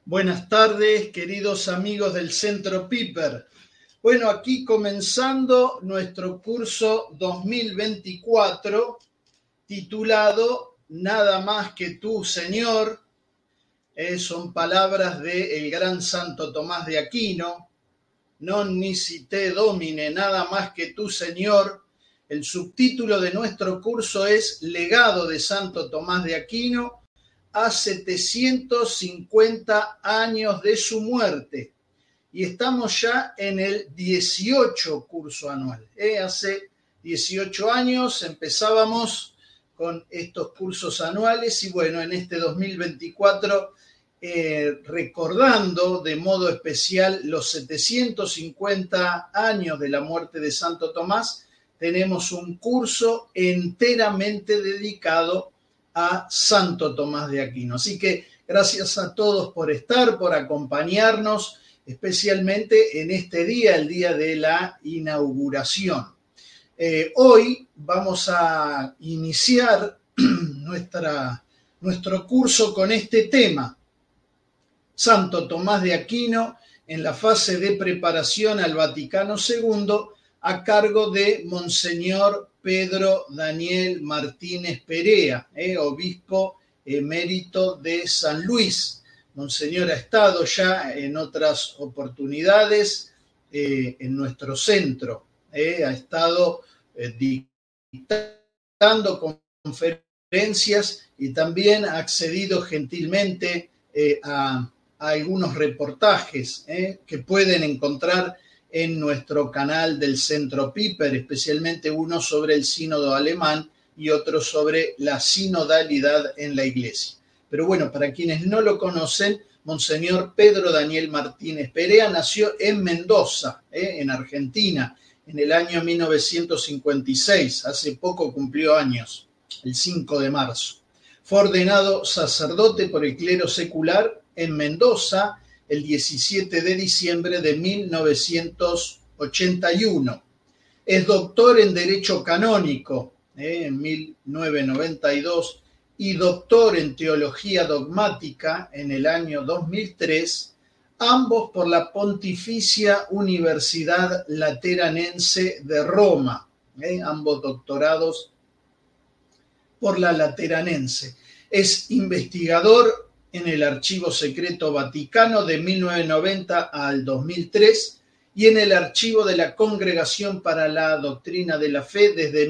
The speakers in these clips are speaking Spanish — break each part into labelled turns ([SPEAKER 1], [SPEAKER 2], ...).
[SPEAKER 1] Buenas tardes, queridos amigos del Centro Piper. Bueno, aquí comenzando nuestro curso 2024, titulado Nada más que tú, Señor. Son palabras del gran Santo Tomás de Aquino. Non nisi te domine, nada más que tú, Señor. El subtítulo de nuestro curso es Legado de Santo Tomás de Aquino a 750 años de su muerte. Y estamos ya en el 18 curso anual. Hace 18 años empezábamos con estos cursos anuales y bueno, en este 2024, recordando de modo especial los 750 años de la muerte de Santo Tomás, tenemos un curso enteramente dedicado a Santo Tomás de Aquino. Así que gracias a todos por estar, por acompañarnos, especialmente en este día, el día de la inauguración. Hoy vamos a iniciar nuestro curso con este tema, Santo Tomás de Aquino en la fase de preparación al Vaticano II, a cargo de Monseñor Pedro Daniel Martínez Perea, obispo emérito de San Luis. Monseñor ha estado ya en otras oportunidades en nuestro centro, ha estado dictando conferencias y también ha accedido gentilmente a algunos reportajes que pueden encontrar en nuestro canal del Centro Piper, especialmente uno sobre el sínodo alemán y otro sobre la sinodalidad en la Iglesia. Pero bueno, para quienes no lo conocen, Monseñor Pedro Daniel Martínez Perea nació en Mendoza, en Argentina, en el año 1956, hace poco cumplió años, el 5 de marzo. Fue ordenado sacerdote por el clero secular en Mendoza el 17 de diciembre de 1981. Es doctor en Derecho Canónico en 1992 y doctor en Teología Dogmática en el año 2003, ambos por la Pontificia Universidad Lateranense de Roma, ambos doctorados por la Lateranense. Es investigador en el Archivo Secreto Vaticano de 1990 al 2003 y en el Archivo de la Congregación para la Doctrina de la Fe desde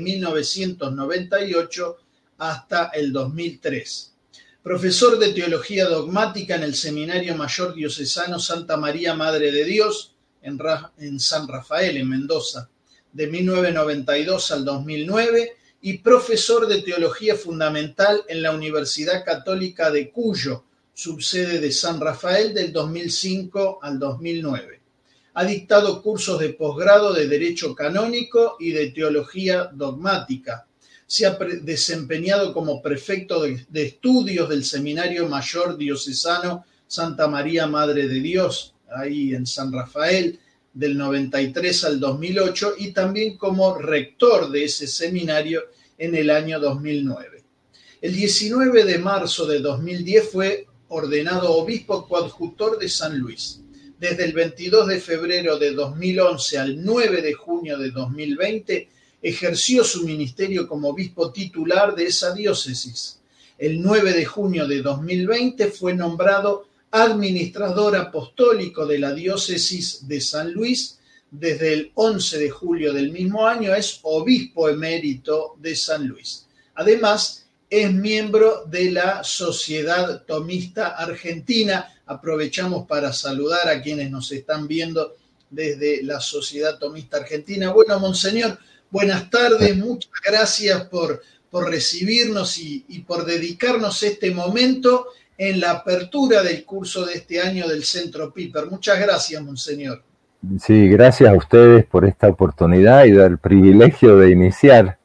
[SPEAKER 1] 1998 hasta el 2003. Profesor de Teología Dogmática en el Seminario Mayor Diocesano Santa María Madre de Dios en San Rafael, en Mendoza, de 1992 al 2009 y profesor de Teología Fundamental en la Universidad Católica de Cuyo, subsede de San Rafael, del 2005 al 2009. Ha dictado cursos de posgrado de Derecho Canónico y de Teología Dogmática. Se ha desempeñado como prefecto de estudios del Seminario Mayor Diocesano Santa María Madre de Dios, ahí en San Rafael, del 93 al 2008, y también como rector de ese seminario en el año 2009. El 19 de marzo de 2010 fue ordenado obispo coadjutor de San Luis. Desde el 22 de febrero de 2011 al 9 de junio de 2020 ejerció su ministerio como obispo titular de esa diócesis. El 9 de junio de 2020 fue nombrado administrador apostólico de la diócesis de San Luis. Desde el 11 de julio del mismo año es obispo emérito de San Luis. Además, es miembro de la Sociedad Tomista Argentina. Aprovechamos para saludar a quienes nos están viendo desde la Sociedad Tomista Argentina. Bueno, Monseñor, buenas tardes. Muchas gracias por recibirnos y por dedicarnos este momento en la apertura del curso de este año del Centro Piper. Muchas gracias, Monseñor.
[SPEAKER 2] Sí, gracias a ustedes por esta oportunidad y el privilegio de iniciar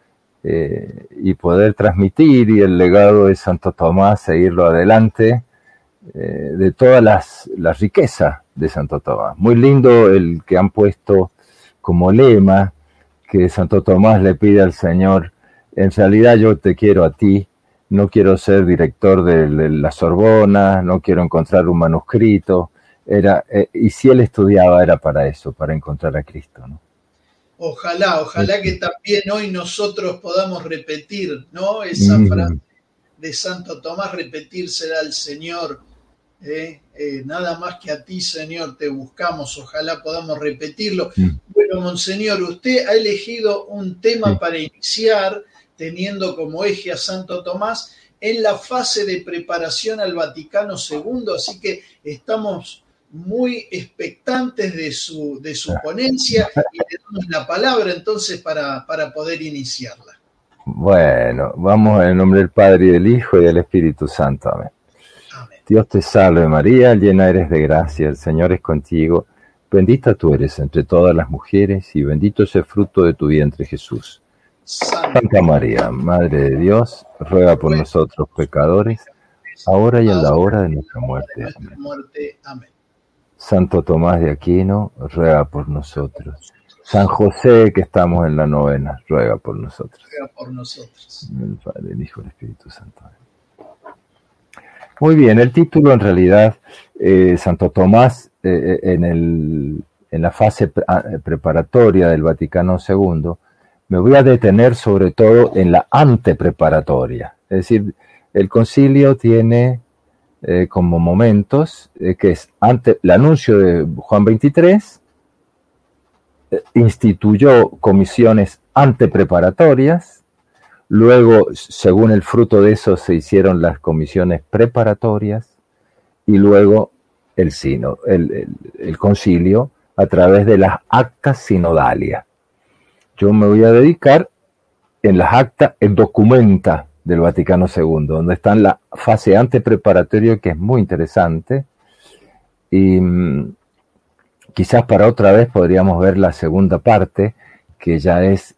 [SPEAKER 2] y poder transmitir y el legado de Santo Tomás, seguirlo adelante, de todas las riquezas de Santo Tomás. Muy lindo el que han puesto como lema, que Santo Tomás le pide al Señor: en realidad yo te quiero a ti, no quiero ser director de la Sorbona, no quiero encontrar un manuscrito. Y si él estudiaba era para eso, para encontrar a Cristo, ¿no?
[SPEAKER 1] Ojalá que también hoy nosotros podamos repetir, ¿no? Esa frase de Santo Tomás, repetírsela al Señor. Nada más que a ti, Señor, te buscamos. Ojalá podamos repetirlo. Bueno, Monseñor, usted ha elegido un tema para iniciar, teniendo como eje a Santo Tomás en la fase de preparación al Vaticano II, así que estamos muy expectantes de su ponencia y le damos la palabra entonces para poder iniciarla.
[SPEAKER 2] Bueno, vamos en el nombre del Padre y del Hijo y del Espíritu Santo. Amén. Amén. Dios te salve María, llena eres de gracia, el Señor es contigo. Bendita tú eres entre todas las mujeres y bendito es el fruto de tu vientre Jesús. Santa María, Madre de Dios, ruega por nosotros pecadores, ahora y en la hora de nuestra muerte. Amén. Santo Tomás de Aquino, ruega por nosotros. San José, que estamos en la novena, ruega por nosotros.
[SPEAKER 1] Ruega por nosotros.
[SPEAKER 2] El Padre, el Hijo y el Espíritu Santo. Muy bien, el título en realidad, Santo Tomás, en la fase preparatoria del Vaticano II, me voy a detener sobre todo en la antepreparatoria. Es decir, el concilio tiene como momentos, que es el anuncio de Juan XXIII, instituyó comisiones antepreparatorias, luego, según el fruto de eso, se hicieron las comisiones preparatorias, y luego el concilio a través de las actas sinodalias. Yo me voy a dedicar en las actas, en documenta del Vaticano II, donde está en la fase antepreparatoria, que es muy interesante, y quizás para otra vez podríamos ver la segunda parte, que ya es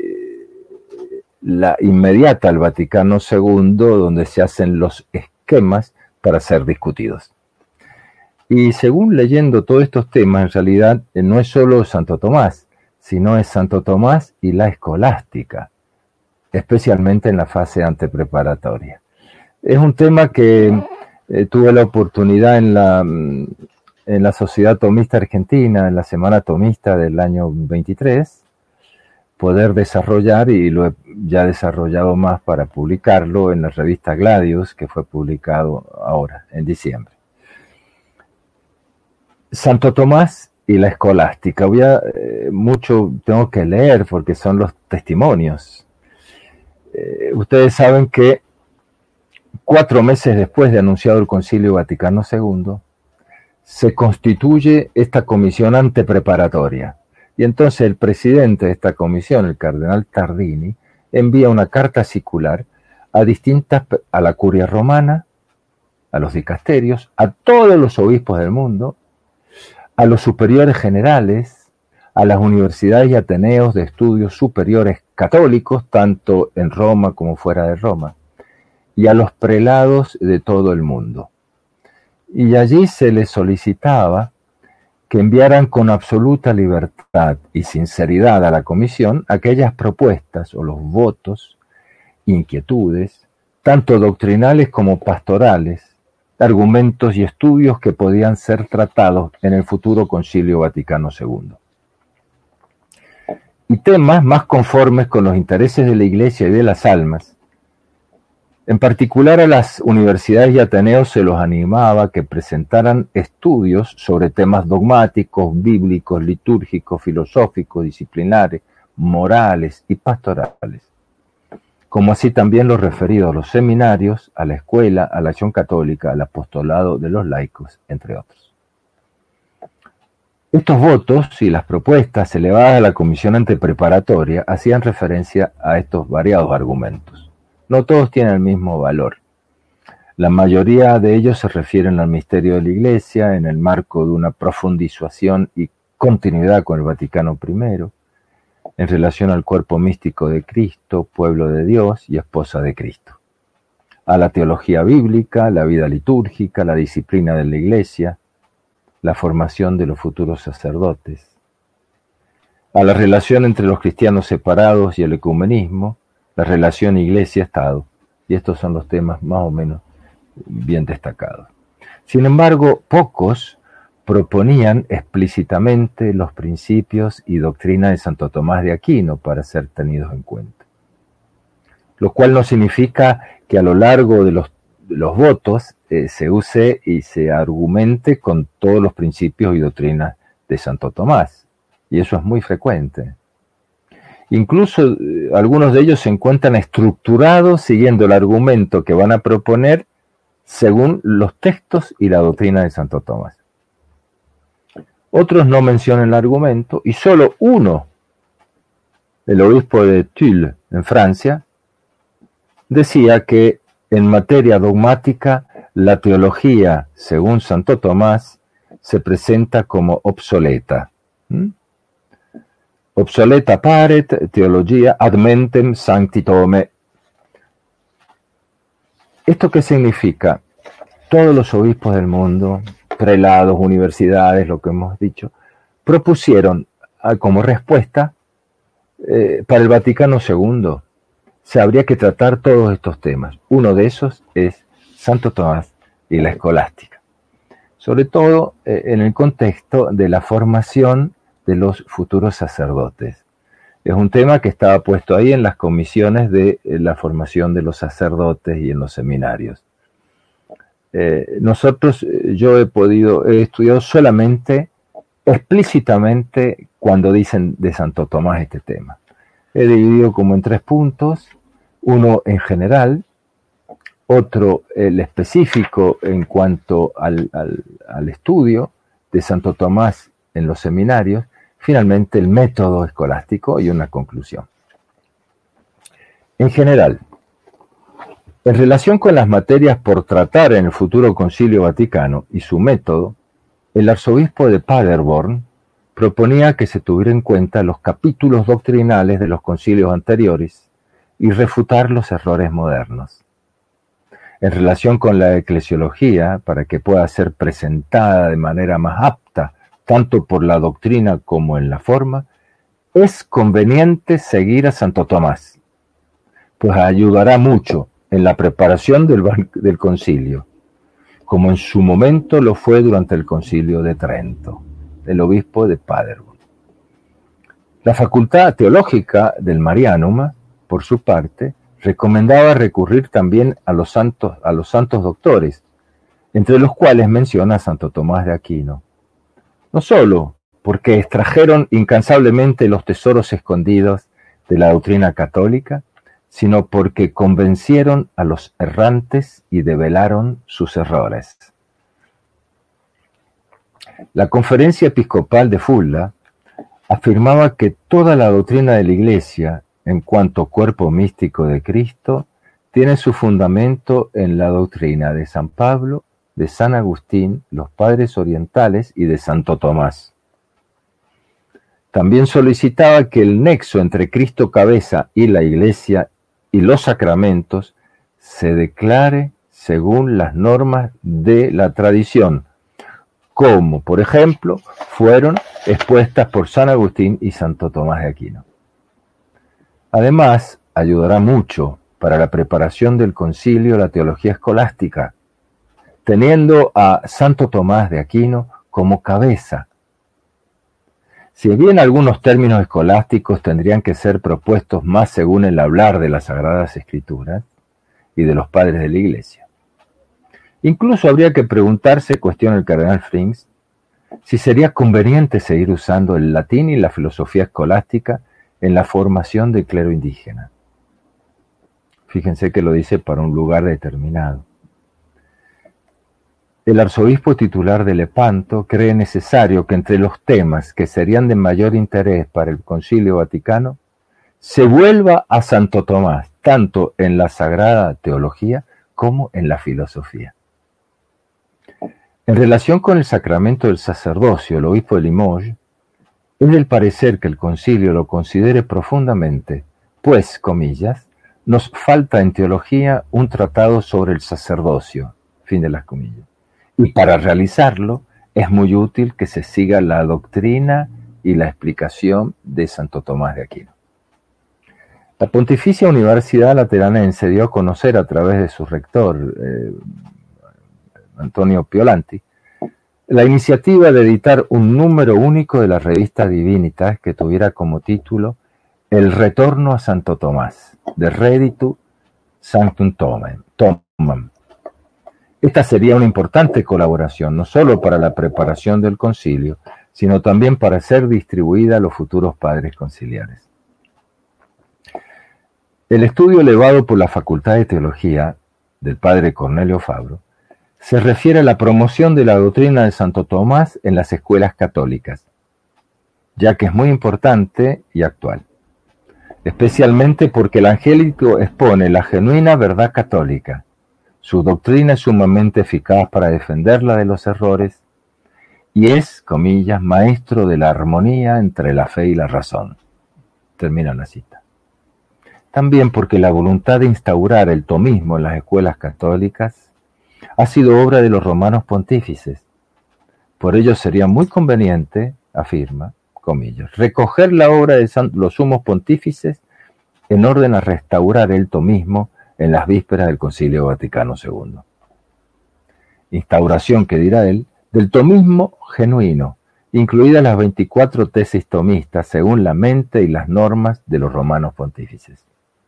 [SPEAKER 2] la inmediata al Vaticano II, donde se hacen los esquemas para ser discutidos. Y según leyendo todos estos temas, en realidad no es solo Santo Tomás, sino es Santo Tomás y la escolástica, especialmente en la fase antepreparatoria. Es un tema que tuve la oportunidad en la Sociedad Tomista Argentina, en la Semana Tomista del año 23, poder desarrollar, y lo he ya desarrollado más para publicarlo en la revista Gladius, que fue publicado ahora, en diciembre. Santo Tomás y la escolástica. Mucho tengo que leer porque son los testimonios. Ustedes saben que 4 meses después de anunciado el Concilio Vaticano II, se constituye esta comisión antepreparatoria. Y entonces el presidente de esta comisión, el cardenal Tardini, envía una carta circular a la curia romana, a los dicasterios, a todos los obispos del mundo, a los superiores generales, a las universidades y ateneos de estudios superiores católicos, tanto en Roma como fuera de Roma, y a los prelados de todo el mundo. Y allí se les solicitaba que enviaran con absoluta libertad y sinceridad a la comisión aquellas propuestas o los votos, inquietudes, tanto doctrinales como pastorales, argumentos y estudios que podían ser tratados en el futuro Concilio Vaticano II. Y temas más conformes con los intereses de la Iglesia y de las almas. En particular a las universidades y ateneos se los animaba a que presentaran estudios sobre temas dogmáticos, bíblicos, litúrgicos, filosóficos, disciplinares, morales y pastorales, como así también lo referido a los seminarios, a la escuela, a la acción católica, al apostolado de los laicos, entre otros. Estos votos y las propuestas elevadas a la comisión antepreparatoria hacían referencia a estos variados argumentos. No todos tienen el mismo valor. La mayoría de ellos se refieren al misterio de la Iglesia en el marco de una profundización y continuidad con el Vaticano I, en relación al cuerpo místico de Cristo, pueblo de Dios y esposa de Cristo, a la teología bíblica, la vida litúrgica, la disciplina de la Iglesia, la formación de los futuros sacerdotes, a la relación entre los cristianos separados y el ecumenismo, la relación Iglesia-Estado, Y estos son los temas más o menos bien destacados. Sin embargo, pocos proponían explícitamente los principios y doctrina de Santo Tomás de Aquino para ser tenidos en cuenta. Lo cual no significa que a lo largo de los votos se use y se argumente con todos los principios y doctrinas de Santo Tomás. Y eso es muy frecuente. Incluso algunos de ellos se encuentran estructurados siguiendo el argumento que van a proponer según los textos y la doctrina de Santo Tomás. Otros no mencionan el argumento y solo uno, el obispo de Tulle en Francia, decía que en materia dogmática la teología, según Santo Tomás, se presenta como obsoleta. Obsoleta paret theologia ad mentem sancti Tome. ¿Esto qué significa? Todos los obispos del mundo, prelados, universidades, lo que hemos dicho, propusieron como respuesta para el Vaticano II. Se habría que tratar todos estos temas. Uno de esos es Santo Tomás y la escolástica. Sobre todo en el contexto de la formación de los futuros sacerdotes. Es un tema que estaba puesto ahí en las comisiones de la formación de los sacerdotes y en los seminarios. Yo he estudiado solamente, explícitamente, cuando dicen de Santo Tomás este tema. He dividido como en 3 puntos, uno en general, otro el específico en cuanto al estudio de Santo Tomás en los seminarios, finalmente el método escolástico y una conclusión. En general, en relación con las materias por tratar en el futuro Concilio Vaticano y su método, el arzobispo de Paderborn proponía que se tuviera en cuenta los capítulos doctrinales de los concilios anteriores y refutar los errores modernos. En relación con la eclesiología, para que pueda ser presentada de manera más apta, tanto por la doctrina como en la forma, es conveniente seguir a Santo Tomás, pues ayudará mucho en la preparación del concilio, como en su momento lo fue durante el concilio de Trento, el obispo de Paderborn. La Facultad Teológica del Marianum, por su parte, recomendaba recurrir también a los santos doctores, entre los cuales menciona a Santo Tomás de Aquino. No solo porque extrajeron incansablemente los tesoros escondidos de la doctrina católica, sino porque convencieron a los errantes y develaron sus errores. La Conferencia Episcopal de Fulda afirmaba que toda la doctrina de la Iglesia, en cuanto cuerpo místico de Cristo, tiene su fundamento en la doctrina de San Pablo, de San Agustín, los padres orientales y de Santo Tomás. También solicitaba que el nexo entre Cristo cabeza y la Iglesia y los sacramentos se declare según las normas de la tradición, como, por ejemplo, fueron expuestas por San Agustín y Santo Tomás de Aquino. Además, ayudará mucho para la preparación del concilio la teología escolástica, teniendo a Santo Tomás de Aquino como cabeza. Si bien algunos términos escolásticos tendrían que ser propuestos más según el hablar de las Sagradas Escrituras y de los padres de la Iglesia. Incluso habría que preguntarse, cuestiona el cardenal Frings, si sería conveniente seguir usando el latín y la filosofía escolástica en la formación del clero indígena. Fíjense que lo dice para un lugar determinado. El arzobispo titular de Lepanto cree necesario que entre los temas que serían de mayor interés para el Concilio Vaticano se vuelva a Santo Tomás, tanto en la Sagrada Teología como en la filosofía. En relación con el sacramento del sacerdocio, el obispo de Limoges es del parecer que el concilio lo considere profundamente, pues, comillas, nos falta en teología un tratado sobre el sacerdocio, fin de las comillas. Y para realizarlo es muy útil que se siga la doctrina y la explicación de Santo Tomás de Aquino. La Pontificia Universidad Lateranense dio a conocer a través de su rector, Antonio Piolanti, la iniciativa de editar un número único de la revista Divinitas que tuviera como título El retorno a Santo Tomás, de Reditu Sanctum Tomam. Esta sería una importante colaboración, no solo para la preparación del concilio, sino también para ser distribuida a los futuros padres conciliares. El estudio elevado por la Facultad de Teología del padre Cornelio Fabro se refiere a la promoción de la doctrina de Santo Tomás en las escuelas católicas, ya que es muy importante y actual, especialmente porque el angélico expone la genuina verdad católica. Su doctrina es sumamente eficaz para defenderla de los errores y es, comillas, maestro de la armonía entre la fe y la razón. Termina la cita. También porque la voluntad de instaurar el tomismo en las escuelas católicas ha sido obra de los romanos pontífices. Por ello sería muy conveniente, afirma, comillas, recoger la obra de los sumos pontífices en orden a restaurar el tomismo en las vísperas del Concilio Vaticano II. Instauración, que dirá él, del tomismo genuino, incluidas las 24 tesis tomistas según la mente y las normas de los romanos pontífices.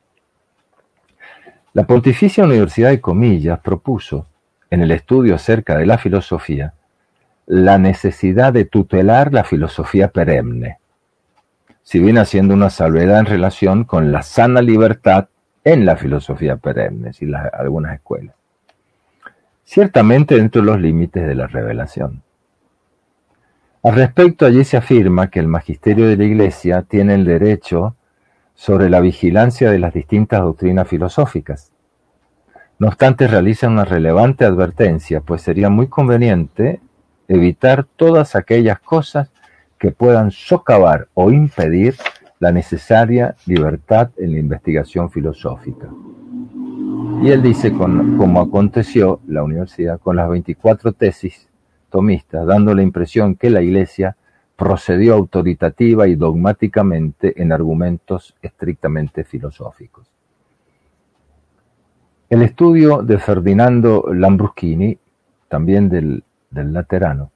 [SPEAKER 2] La Pontificia Universidad de Comillas propuso, en el estudio acerca de la filosofía, la necesidad de tutelar la filosofía perenne, si bien haciendo una salvedad en relación con la sana libertad en la filosofía perenne y algunas escuelas. Ciertamente dentro de los límites de la revelación. Al respecto, allí se afirma que el magisterio de la Iglesia tiene el derecho sobre la vigilancia de las distintas doctrinas filosóficas. No obstante, realiza una relevante advertencia, pues sería muy conveniente evitar todas aquellas cosas que puedan socavar o impedir la necesaria libertad en la investigación filosófica. Y él dice, como aconteció la universidad con las 24 tesis tomistas, dando la impresión que la Iglesia procedió autoritativa y dogmáticamente en argumentos estrictamente filosóficos. El estudio de Ferdinando Lambruschini, también del Laterano,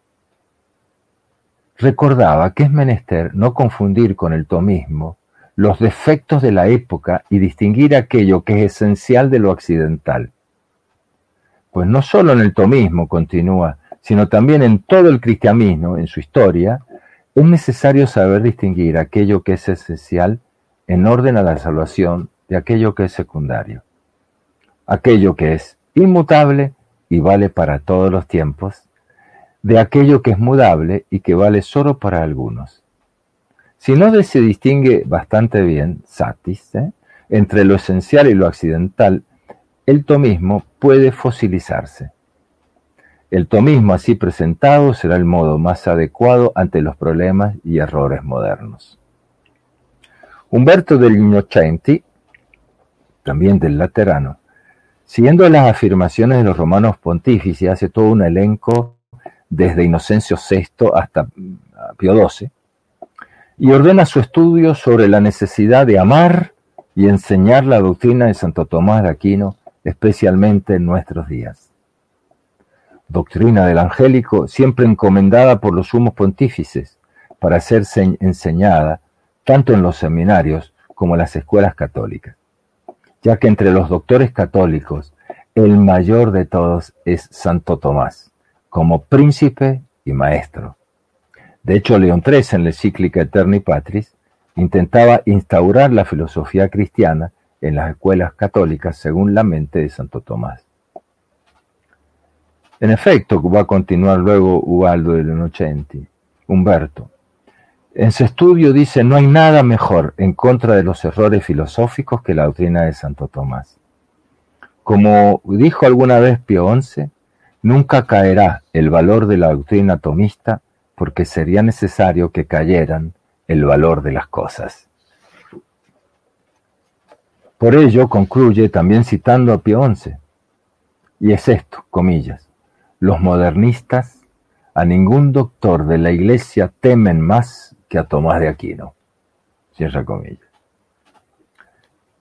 [SPEAKER 2] recordaba que es menester no confundir con el tomismo los defectos de la época y distinguir aquello que es esencial de lo accidental. Pues no solo en el tomismo, continúa, sino también en todo el cristianismo, en su historia, es necesario saber distinguir aquello que es esencial en orden a la salvación de aquello que es secundario. Aquello que es inmutable y vale para todos los tiempos, de aquello que es mudable y que vale solo para algunos. Si no se distingue bastante bien, satis, entre lo esencial y lo accidental, el tomismo puede fosilizarse. El tomismo así presentado será el modo más adecuado ante los problemas y errores modernos. Humberto degli Innocenti, también del Laterano, siguiendo las afirmaciones de los romanos pontífices, hace todo un elenco desde Inocencio VI hasta Pío XII, y ordena su estudio sobre la necesidad de amar y enseñar la doctrina de Santo Tomás de Aquino, especialmente en nuestros días. Doctrina del angélico siempre encomendada por los sumos pontífices para ser enseñada tanto en los seminarios como en las escuelas católicas, ya que entre los doctores católicos el mayor de todos es Santo Tomás, como príncipe y maestro. De hecho, León XIII, en la encíclica Eterni Patris, intentaba instaurar la filosofía cristiana en las escuelas católicas según la mente de Santo Tomás. En efecto, va a continuar luego Ubaldo degli Innocenti, Humberto. En su estudio dice, no hay nada mejor en contra de los errores filosóficos que la doctrina de Santo Tomás. Como dijo alguna vez Pío XI, nunca caerá el valor de la doctrina tomista porque sería necesario que cayeran el valor de las cosas. Por ello, concluye también citando a Pío XI, y es esto, comillas, los modernistas a ningún doctor de la Iglesia temen más que a Tomás de Aquino, cierra comillas.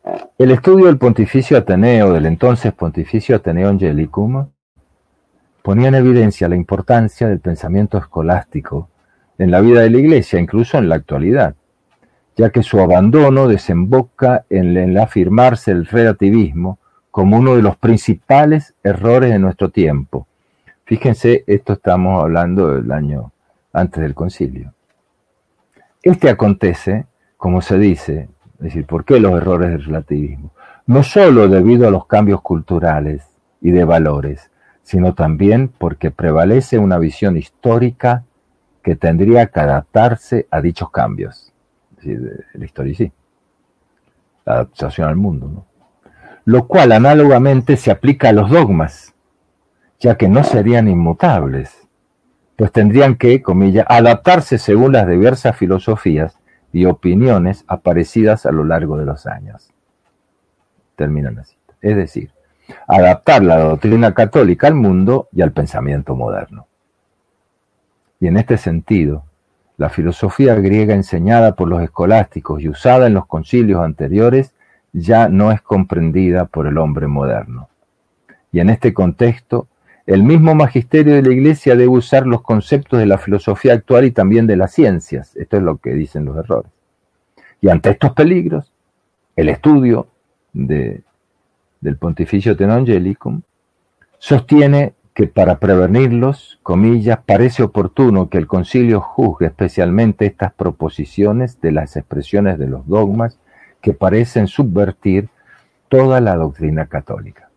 [SPEAKER 2] El estudio del Pontificio Ateneo, del entonces Pontificio Ateneo Angelicum, ponía en evidencia la importancia del pensamiento escolástico en la vida de la Iglesia, incluso en la actualidad, ya que su abandono desemboca en el afirmarse el relativismo como uno de los principales errores de nuestro tiempo. Fíjense, esto estamos hablando del año antes del concilio. Este acontece, como se dice, es decir, ¿por qué los errores del relativismo? No solo debido a los cambios culturales y de valores, sino también porque prevalece una visión histórica que tendría que adaptarse a dichos cambios. Es decir, el historicismo, la adaptación al mundo, ¿no? Lo cual análogamente se aplica a los dogmas, ya que no serían inmutables, pues tendrían que, comillas, adaptarse según las diversas filosofías y opiniones aparecidas a lo largo de los años. Termina la cita. Es decir, adaptar la doctrina católica al mundo y al pensamiento moderno. Y en este sentido, la filosofía griega enseñada por los escolásticos y usada en los concilios anteriores ya no es comprendida por el hombre moderno. Y en este contexto, el mismo magisterio de la Iglesia debe usar los conceptos de la filosofía actual y también de las ciencias. Esto es lo que dicen los errores. Y ante estos peligros, el estudio del Pontificio Ateneo Angelicum sostiene que para prevenirlos, comillas, parece oportuno que el concilio juzgue especialmente estas proposiciones de las expresiones de los dogmas que parecen subvertir toda la doctrina católica.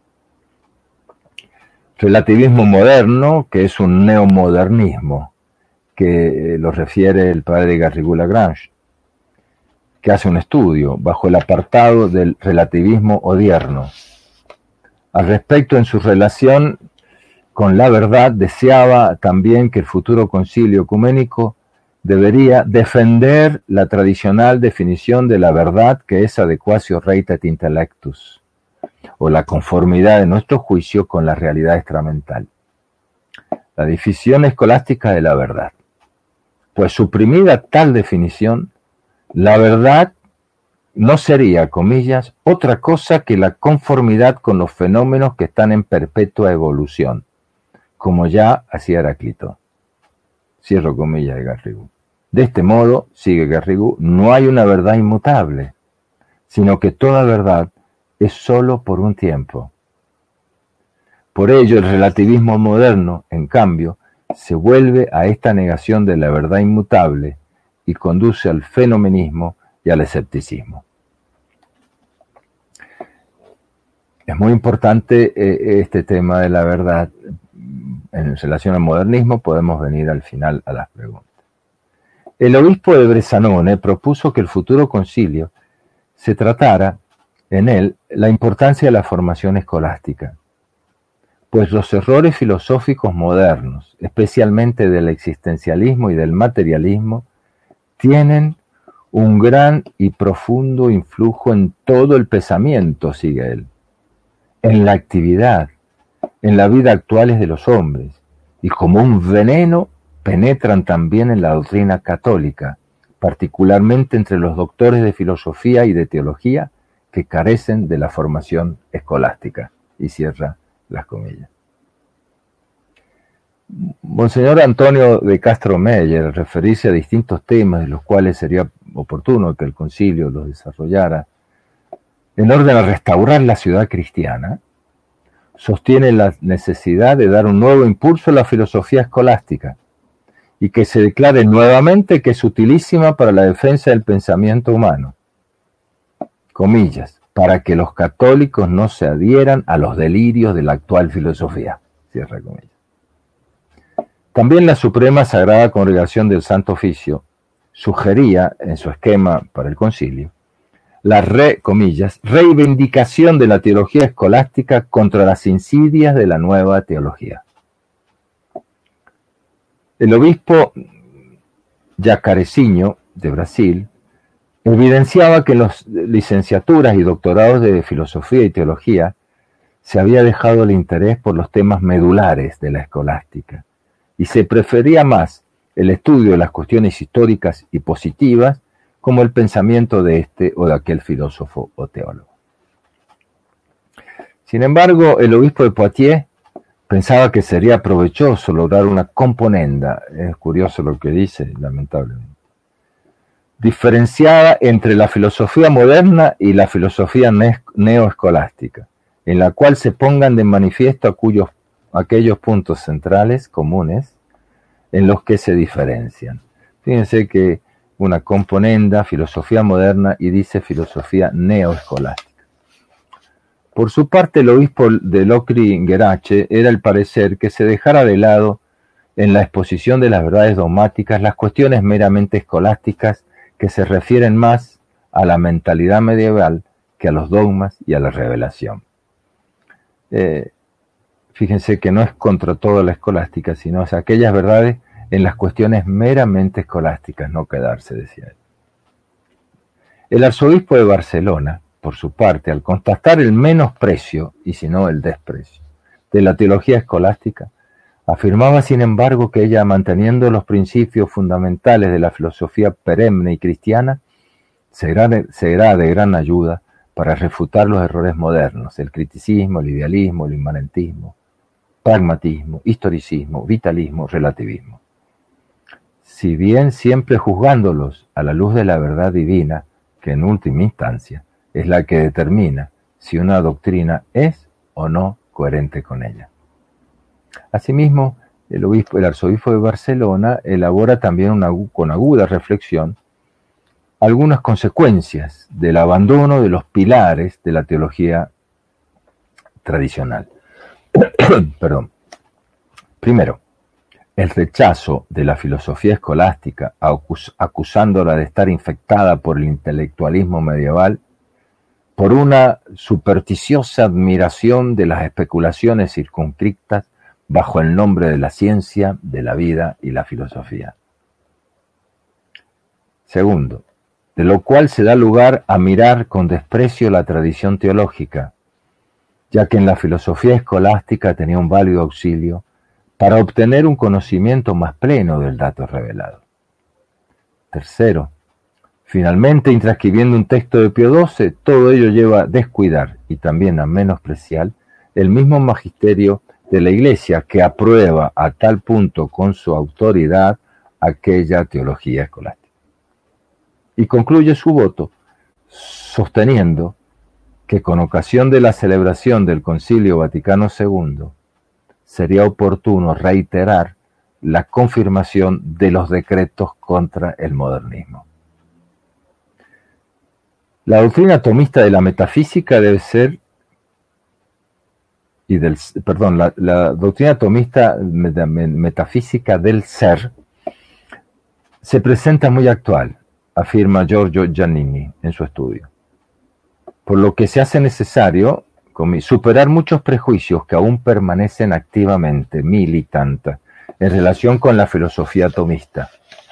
[SPEAKER 2] Relativismo moderno, que es un neomodernismo, que lo refiere el padre Garrigou-Lagrange, que hace un estudio bajo el apartado del relativismo odierno. Al respecto, en su relación con la verdad, deseaba también que el futuro concilio ecuménico debería defender la tradicional definición de la verdad, que es adequatio reitat intellectus, o la conformidad de nuestro juicio con la realidad extramental. La definición escolástica de la verdad. Pues suprimida tal definición, la verdad no sería, comillas, otra cosa que la conformidad con los fenómenos que están en perpetua evolución, como ya hacía Heráclito. Cierro comillas de Garrigou. De este modo, sigue Garrigou, no hay una verdad inmutable, sino que toda verdad es sólo por un tiempo. Por ello, el relativismo moderno, en cambio, se vuelve a esta negación de la verdad inmutable y conduce al fenomenismo y al escepticismo. Es muy importante este tema de la verdad. En relación al modernismo, podemos venir al final a las preguntas. El obispo de Bressanone propuso que el futuro concilio se tratara en él la importancia de la formación escolástica, pues los errores filosóficos modernos, especialmente del existencialismo y del materialismo, tienen un gran y profundo influjo en todo el pensamiento, sigue él, en la actividad, en la vida actuales de los hombres, y como un veneno penetran también en la doctrina católica, particularmente entre los doctores de filosofía y de teología que carecen de la formación escolástica. Y cierra las comillas. Monseñor Antonio de Castro Meyer, al referirse a distintos temas de los cuales sería oportuno que el concilio los desarrollara, en orden a restaurar la ciudad cristiana, sostiene la necesidad de dar un nuevo impulso a la filosofía escolástica y que se declare nuevamente que es utilísima para la defensa del pensamiento humano. Comillas, para que los católicos no se adhieran a los delirios de la actual filosofía. Cierra comillas. También la Suprema Sagrada Congregación del Santo Oficio sugería, en su esquema para el concilio, la reivindicación de la teología escolástica contra las insidias de la nueva teología. El obispo Jacarezinho, de Brasil, evidenciaba que en las licenciaturas y doctorados de filosofía y teología se había dejado el interés por los temas medulares de la escolástica y se prefería más el estudio de las cuestiones históricas y positivas como el pensamiento de este o de aquel filósofo o teólogo. Sin embargo, el obispo de Poitiers pensaba que sería provechoso lograr una componenda, es curioso lo que dice, lamentablemente, diferenciada entre la filosofía moderna y la filosofía neoescolástica, en la cual se pongan de manifiesto aquellos puntos centrales comunes en los que se diferencian. Fíjense que una componenda, filosofía moderna, y dice filosofía neoescolástica. Por su parte, el obispo de Locri-Guérache era el parecer que se dejara de lado en la exposición de las verdades dogmáticas las cuestiones meramente escolásticas que se refieren más a la mentalidad medieval que a los dogmas y a la revelación. Fíjense que no es contra toda la escolástica, sino es aquellas verdades en las cuestiones meramente escolásticas, no quedarse, decía él. El arzobispo de Barcelona, por su parte, al constatar el menosprecio, y si no el desprecio, de la teología escolástica, afirmaba, sin embargo, que ella, manteniendo los principios fundamentales de la filosofía perenne y cristiana, será de gran ayuda para refutar los errores modernos, el criticismo, el idealismo, el inmanentismo, pragmatismo, historicismo, vitalismo, relativismo. Si bien siempre juzgándolos a la luz de la verdad divina, que en última instancia es la que determina si una doctrina es o no coherente con ella. Asimismo, el arzobispo de Barcelona elabora también con aguda reflexión algunas consecuencias del abandono de los pilares de la teología tradicional. Perdón. Primero, el rechazo de la filosofía escolástica, acusándola de estar infectada por el intelectualismo medieval, por una supersticiosa admiración de las especulaciones circunscritas bajo el nombre de la ciencia, de la vida y la filosofía. Segundo, de lo cual se da lugar a mirar con desprecio la tradición teológica, ya que en la filosofía escolástica tenía un válido auxilio para obtener un conocimiento más pleno del dato revelado. Tercero, finalmente, intranscribiendo un texto de Pío XII, todo ello lleva a descuidar y también a menospreciar el mismo magisterio de la Iglesia que aprueba a tal punto con su autoridad aquella teología escolástica. Y concluye su voto sosteniendo que con ocasión de la celebración del Concilio Vaticano II sería oportuno reiterar la confirmación de los decretos contra el modernismo. La doctrina tomista de la metafísica debe ser, la doctrina tomista metafísica del ser se presenta muy actual, afirma Giorgio Giannini en su estudio, por lo que se hace necesario superar muchos prejuicios que aún permanecen activamente militantes en relación con la filosofía tomista.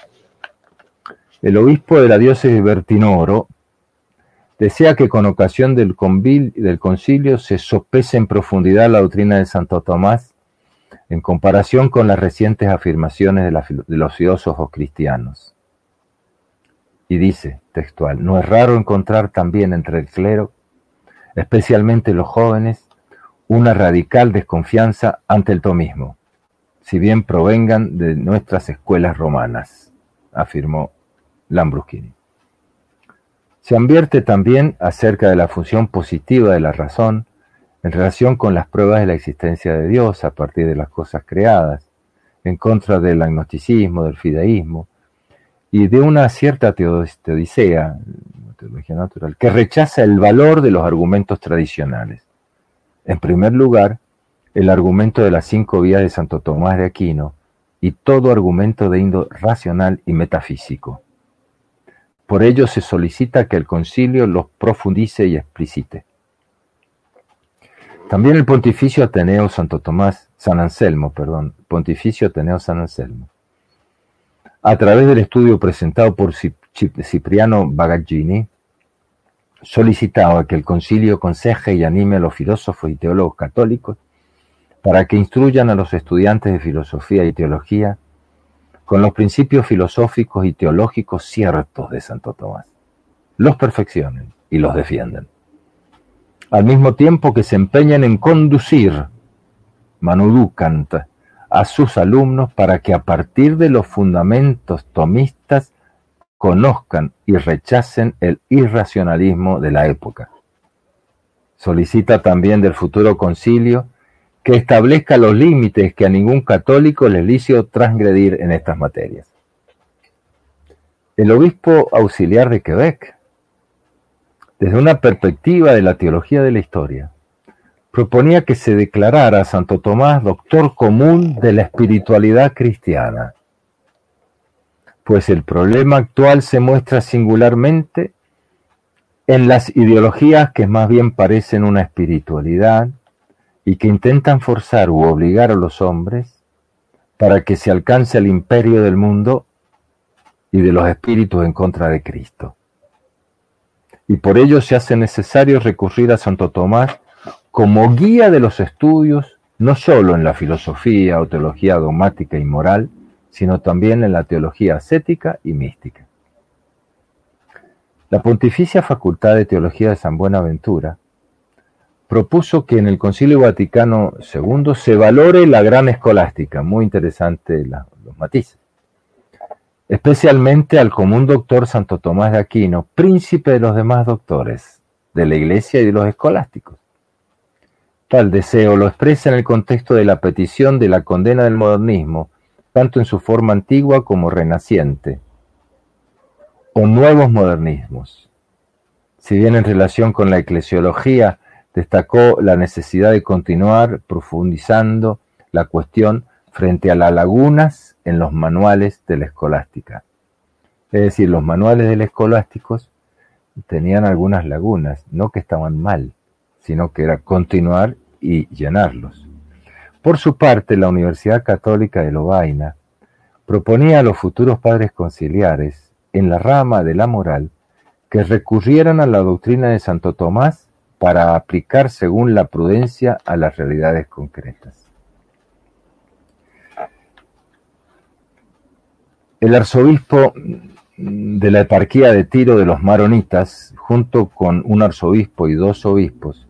[SPEAKER 2] El obispo de la diócesis de Bertinoro desea que con ocasión del concilio se sopese en profundidad la doctrina de Santo Tomás en comparación con las recientes afirmaciones de los filósofos cristianos. Y dice, textual, no es raro encontrar también entre el clero, especialmente los jóvenes, una radical desconfianza ante el tomismo, si bien provengan de nuestras escuelas romanas, afirmó Lambruschini. Se advierte también acerca de la función positiva de la razón en relación con las pruebas de la existencia de Dios a partir de las cosas creadas, en contra del agnosticismo, del fideísmo y de una cierta teodicea, teología natural, que rechaza el valor de los argumentos tradicionales. En primer lugar, el argumento de las 5 vías de Santo Tomás de Aquino y todo argumento de índole racional y metafísico. Por ello se solicita que el concilio los profundice y explicite. También el Pontificio Ateneo San Anselmo, a través del estudio presentado por Cipriano Bagaglini, solicitaba que el concilio aconseje y anime a los filósofos y teólogos católicos para que instruyan a los estudiantes de filosofía y teología con los principios filosóficos y teológicos ciertos de Santo Tomás, los perfeccionen y los defiendan. al mismo tiempo que se empeñan en conducir, manudukant, a sus alumnos para que a partir de los fundamentos tomistas conozcan y rechacen el irracionalismo de la época. Solicita también del futuro concilio que establezca los límites que a ningún católico le es lícito transgredir en estas materias. El obispo auxiliar de Quebec, desde una perspectiva de la teología de la historia, proponía que se declarara a Santo Tomás doctor común de la espiritualidad cristiana, pues el problema actual se muestra singularmente en las ideologías que más bien parecen una espiritualidad y que intentan forzar u obligar a los hombres para que se alcance el imperio del mundo y de los espíritus en contra de Cristo. Y por ello se hace necesario recurrir a Santo Tomás como guía de los estudios, no solo en la filosofía o teología dogmática y moral, sino también en la teología ascética y mística. La Pontificia Facultad de Teología de San Buenaventura propuso que en el Concilio Vaticano II se valore la gran escolástica, muy interesante los matices, especialmente al común doctor Santo Tomás de Aquino, príncipe de los demás doctores de la Iglesia y de los escolásticos. Tal deseo lo expresa en el contexto de la petición de la condena del modernismo, tanto en su forma antigua como renaciente, o nuevos modernismos. Si bien en relación con la eclesiología destacó la necesidad de continuar profundizando la cuestión frente a las lagunas en los manuales de la escolástica. Es decir, los manuales de los escolásticos tenían algunas lagunas, no que estaban mal, sino que era continuar y llenarlos. Por su parte, la Universidad Católica de Lovaina proponía a los futuros padres conciliares, en la rama de la moral, que recurrieran a la doctrina de Santo Tomás para aplicar según la prudencia a las realidades concretas. El arzobispo de la eparquía de Tiro de los Maronitas, junto con un arzobispo y 2 obispos,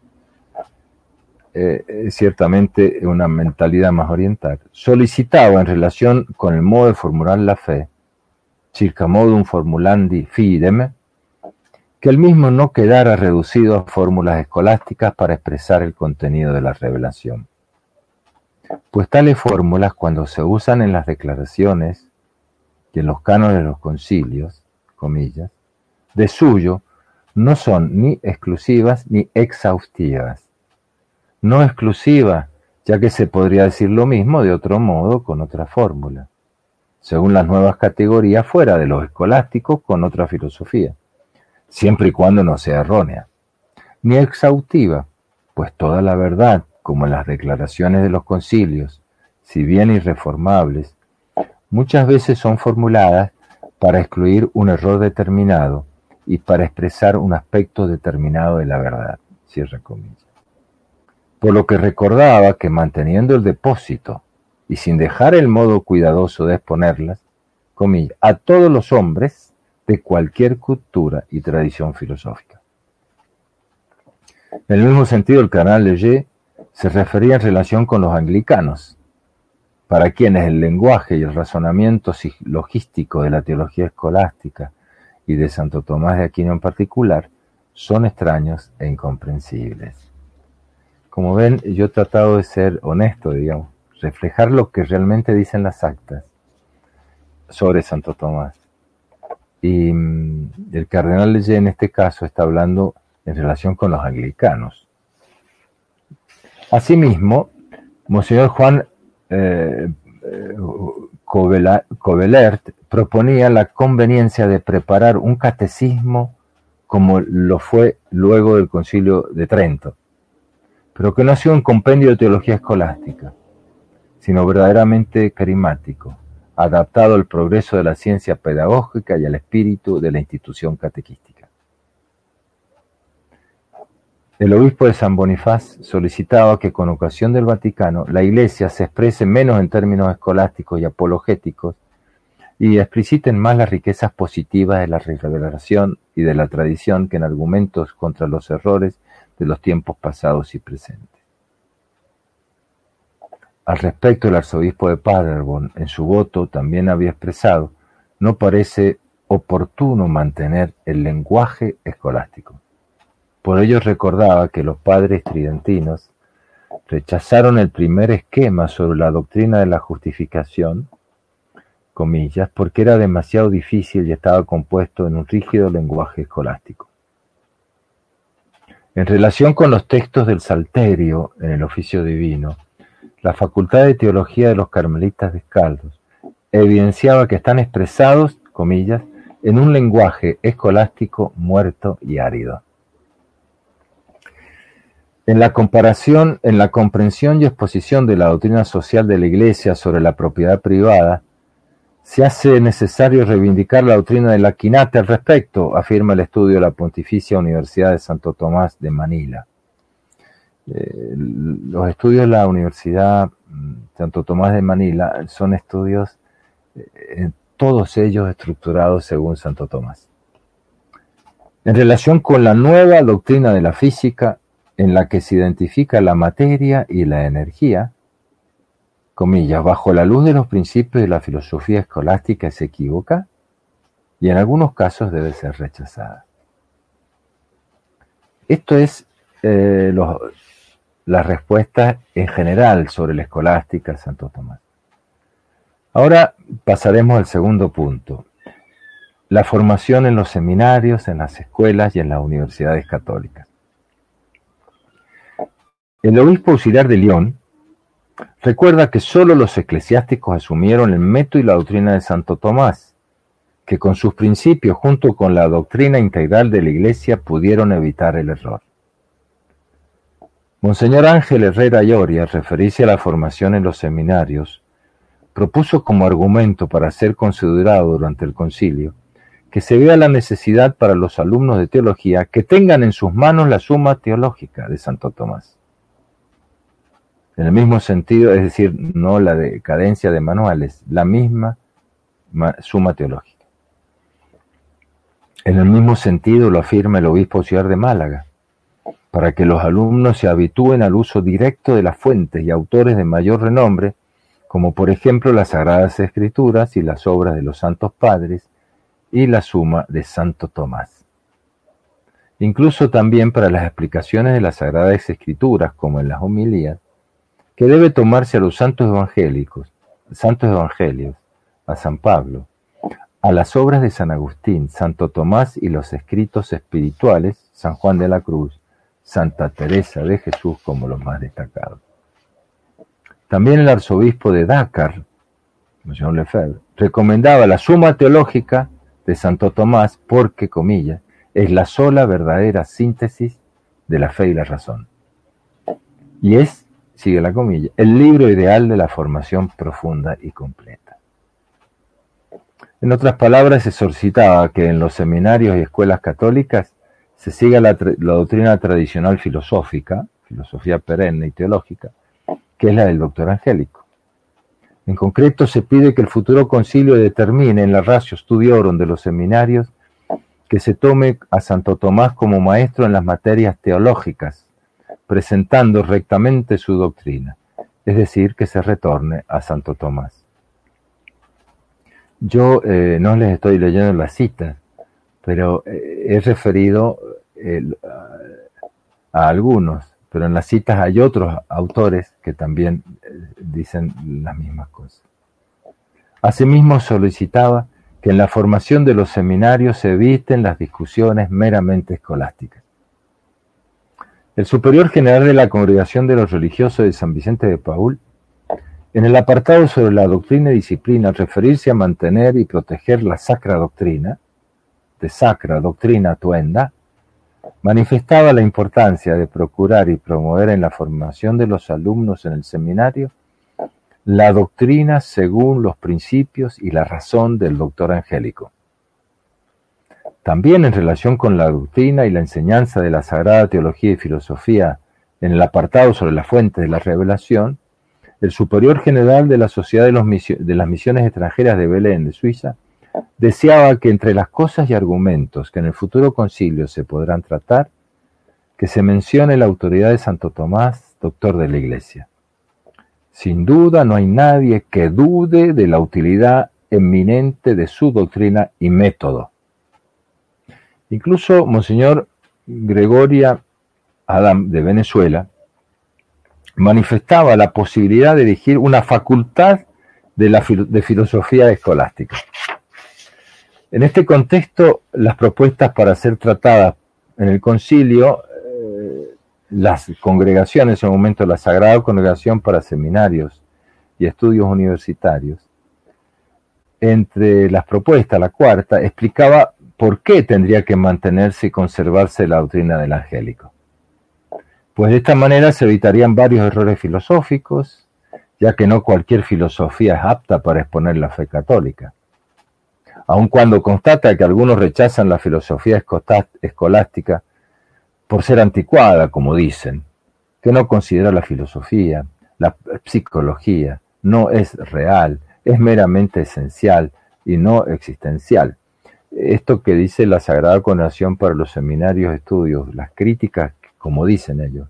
[SPEAKER 2] ciertamente una mentalidad más oriental, solicitaba en relación con el modo de formular la fe, circa modum formulandi fidem, que el mismo no quedara reducido a fórmulas escolásticas para expresar el contenido de la revelación. Pues tales fórmulas, cuando se usan en las declaraciones y en los cánones de los concilios, comillas, de suyo, no son ni exclusivas ni exhaustivas. No exclusiva, ya que se podría decir lo mismo de otro modo con otra fórmula, según las nuevas categorías fuera de los escolásticos con otra filosofía, siempre y cuando no sea errónea. Ni exhaustiva, pues toda la verdad, como en las declaraciones de los concilios, si bien irreformables, muchas veces son formuladas para excluir un error determinado y para expresar un aspecto determinado de la verdad, cierra comillas. Por lo que recordaba que manteniendo el depósito y sin dejar el modo cuidadoso de exponerlas, comillas, a todos los hombres de cualquier cultura y tradición filosófica. En el mismo sentido, el cardenal Leger se refería en relación con los anglicanos, para quienes el lenguaje y el razonamiento logístico de la teología escolástica y de Santo Tomás de Aquino en particular son extraños e incomprensibles. Como ven, yo he tratado de ser honesto, digamos, reflejar lo que realmente dicen las actas sobre Santo Tomás. Y el cardenal Leger en este caso está hablando en relación con los anglicanos. Asimismo, Monseñor Juan Covelert proponía la conveniencia de preparar un catecismo como lo fue luego del Concilio de Trento, pero que no ha sido un compendio de teología escolástica, sino verdaderamente carismático, adaptado al progreso de la ciencia pedagógica y al espíritu de la institución catequística. El obispo de San Bonifaz solicitaba que con ocasión del Vaticano la Iglesia se exprese menos en términos escolásticos y apologéticos y expliciten más las riquezas positivas de la revelación y de la tradición que en argumentos contra los errores de los tiempos pasados y presentes. Al respecto, el arzobispo de Paderborn, en su voto, también había expresado: no parece oportuno mantener el lenguaje escolástico. Por ello recordaba que los padres tridentinos rechazaron el primer esquema sobre la doctrina de la justificación, comillas, porque era demasiado difícil y estaba compuesto en un rígido lenguaje escolástico. En relación con los textos del Salterio en el oficio divino, la Facultad de Teología de los Carmelitas Descalzos evidenciaba que están expresados, comillas, en un lenguaje escolástico muerto y árido. En la comprensión y exposición de la doctrina social de la Iglesia sobre la propiedad privada, se hace necesario reivindicar la doctrina de la quinate al respecto, afirma el estudio de la Pontificia Universidad de Santo Tomás de Manila. Los estudios de la Universidad Santo Tomás de Manila son estudios, todos ellos estructurados según Santo Tomás. En relación con la nueva doctrina de la física, en la que se identifica la materia y la energía, comillas, bajo la luz de los principios de la filosofía escolástica se equivoca y en algunos casos debe ser rechazada. Esto es la respuesta en general sobre la escolástica de Santo Tomás. Ahora pasaremos al segundo punto: la formación en los seminarios, en las escuelas y en las universidades católicas. El obispo auxiliar de Lyon recuerda que sólo los eclesiásticos asumieron el método y la doctrina de Santo Tomás, que con sus principios, junto con la doctrina integral de la Iglesia, pudieron evitar el error. Monseñor Ángel Herrera Lloria, al referirse a la formación en los seminarios, propuso como argumento para ser considerado durante el concilio que se vea la necesidad para los alumnos de teología que tengan en sus manos la suma teológica de Santo Tomás. En el mismo sentido, es decir, no la decadencia de manuales, la misma suma teológica. En el mismo sentido lo afirma el obispo auxiliar de Málaga, para que los alumnos se habitúen al uso directo de las fuentes y autores de mayor renombre, como por ejemplo las Sagradas Escrituras y las obras de los Santos Padres y la suma de Santo Tomás. Incluso también para las explicaciones de las Sagradas Escrituras, como en las homilías, que debe tomarse a los santos evangelios, a San Pablo, a las obras de San Agustín, Santo Tomás y los escritos espirituales, San Juan de la Cruz, Santa Teresa de Jesús como los más destacados. También el arzobispo de Dakar, Monsignor Lefebvre, recomendaba la suma teológica de Santo Tomás porque, comillas, es la sola verdadera síntesis de la fe y la razón. Y es, sigue la comilla, el libro ideal de la formación profunda y completa. En otras palabras, se solicitaba que en los seminarios y escuelas católicas se siga la doctrina tradicional filosófica, filosofía perenne y teológica, que es la del doctor Angélico. En concreto, se pide que el futuro concilio determine en la ratio studiorum de los seminarios que se tome a Santo Tomás como maestro en las materias teológicas, presentando rectamente su doctrina, es decir, que se retorne a Santo Tomás. Yo no les estoy leyendo las citas, pero he referido a algunos, pero en las citas hay otros autores que también dicen las mismas cosas. Asimismo, solicitaba que en la formación de los seminarios se eviten las discusiones meramente escolásticas. El superior general de la Congregación de los Religiosos de San Vicente de Paúl, en el apartado sobre la doctrina y disciplina, al referirse a mantener y proteger la sacra doctrina, de sacra doctrina tuenda, manifestaba la importancia de procurar y promover en la formación de los alumnos en el seminario la doctrina según los principios y la razón del doctor Angélico. También en relación con la doctrina y la enseñanza de la Sagrada Teología y Filosofía en el apartado sobre las fuentes de la revelación, el superior general de la Sociedad de las Misiones Extranjeras de Belén, de Suiza, deseaba que entre las cosas y argumentos que en el futuro concilio se podrán tratar, que se mencione la autoridad de Santo Tomás, doctor de la Iglesia. Sin duda no hay nadie que dude de la utilidad eminente de su doctrina y método. Incluso Monseñor Gregoria Adam de Venezuela manifestaba la posibilidad de elegir una facultad de filosofía escolástica. En este contexto, las propuestas para ser tratadas en el concilio, las congregaciones, en un momento la Sagrada Congregación para Seminarios y Estudios Universitarios, entre las propuestas, la cuarta, explicaba por qué tendría que mantenerse y conservarse la doctrina del angélico. Pues de esta manera se evitarían varios errores filosóficos, ya que no cualquier filosofía es apta para exponer la fe católica. Aun cuando constata que algunos rechazan la filosofía escolástica por ser anticuada, como dicen, que no considera la filosofía, la psicología, no es real, es meramente esencial y no existencial. Esto que dice la Sagrada Congregación para los Seminarios Estudios, las críticas, como dicen ellos,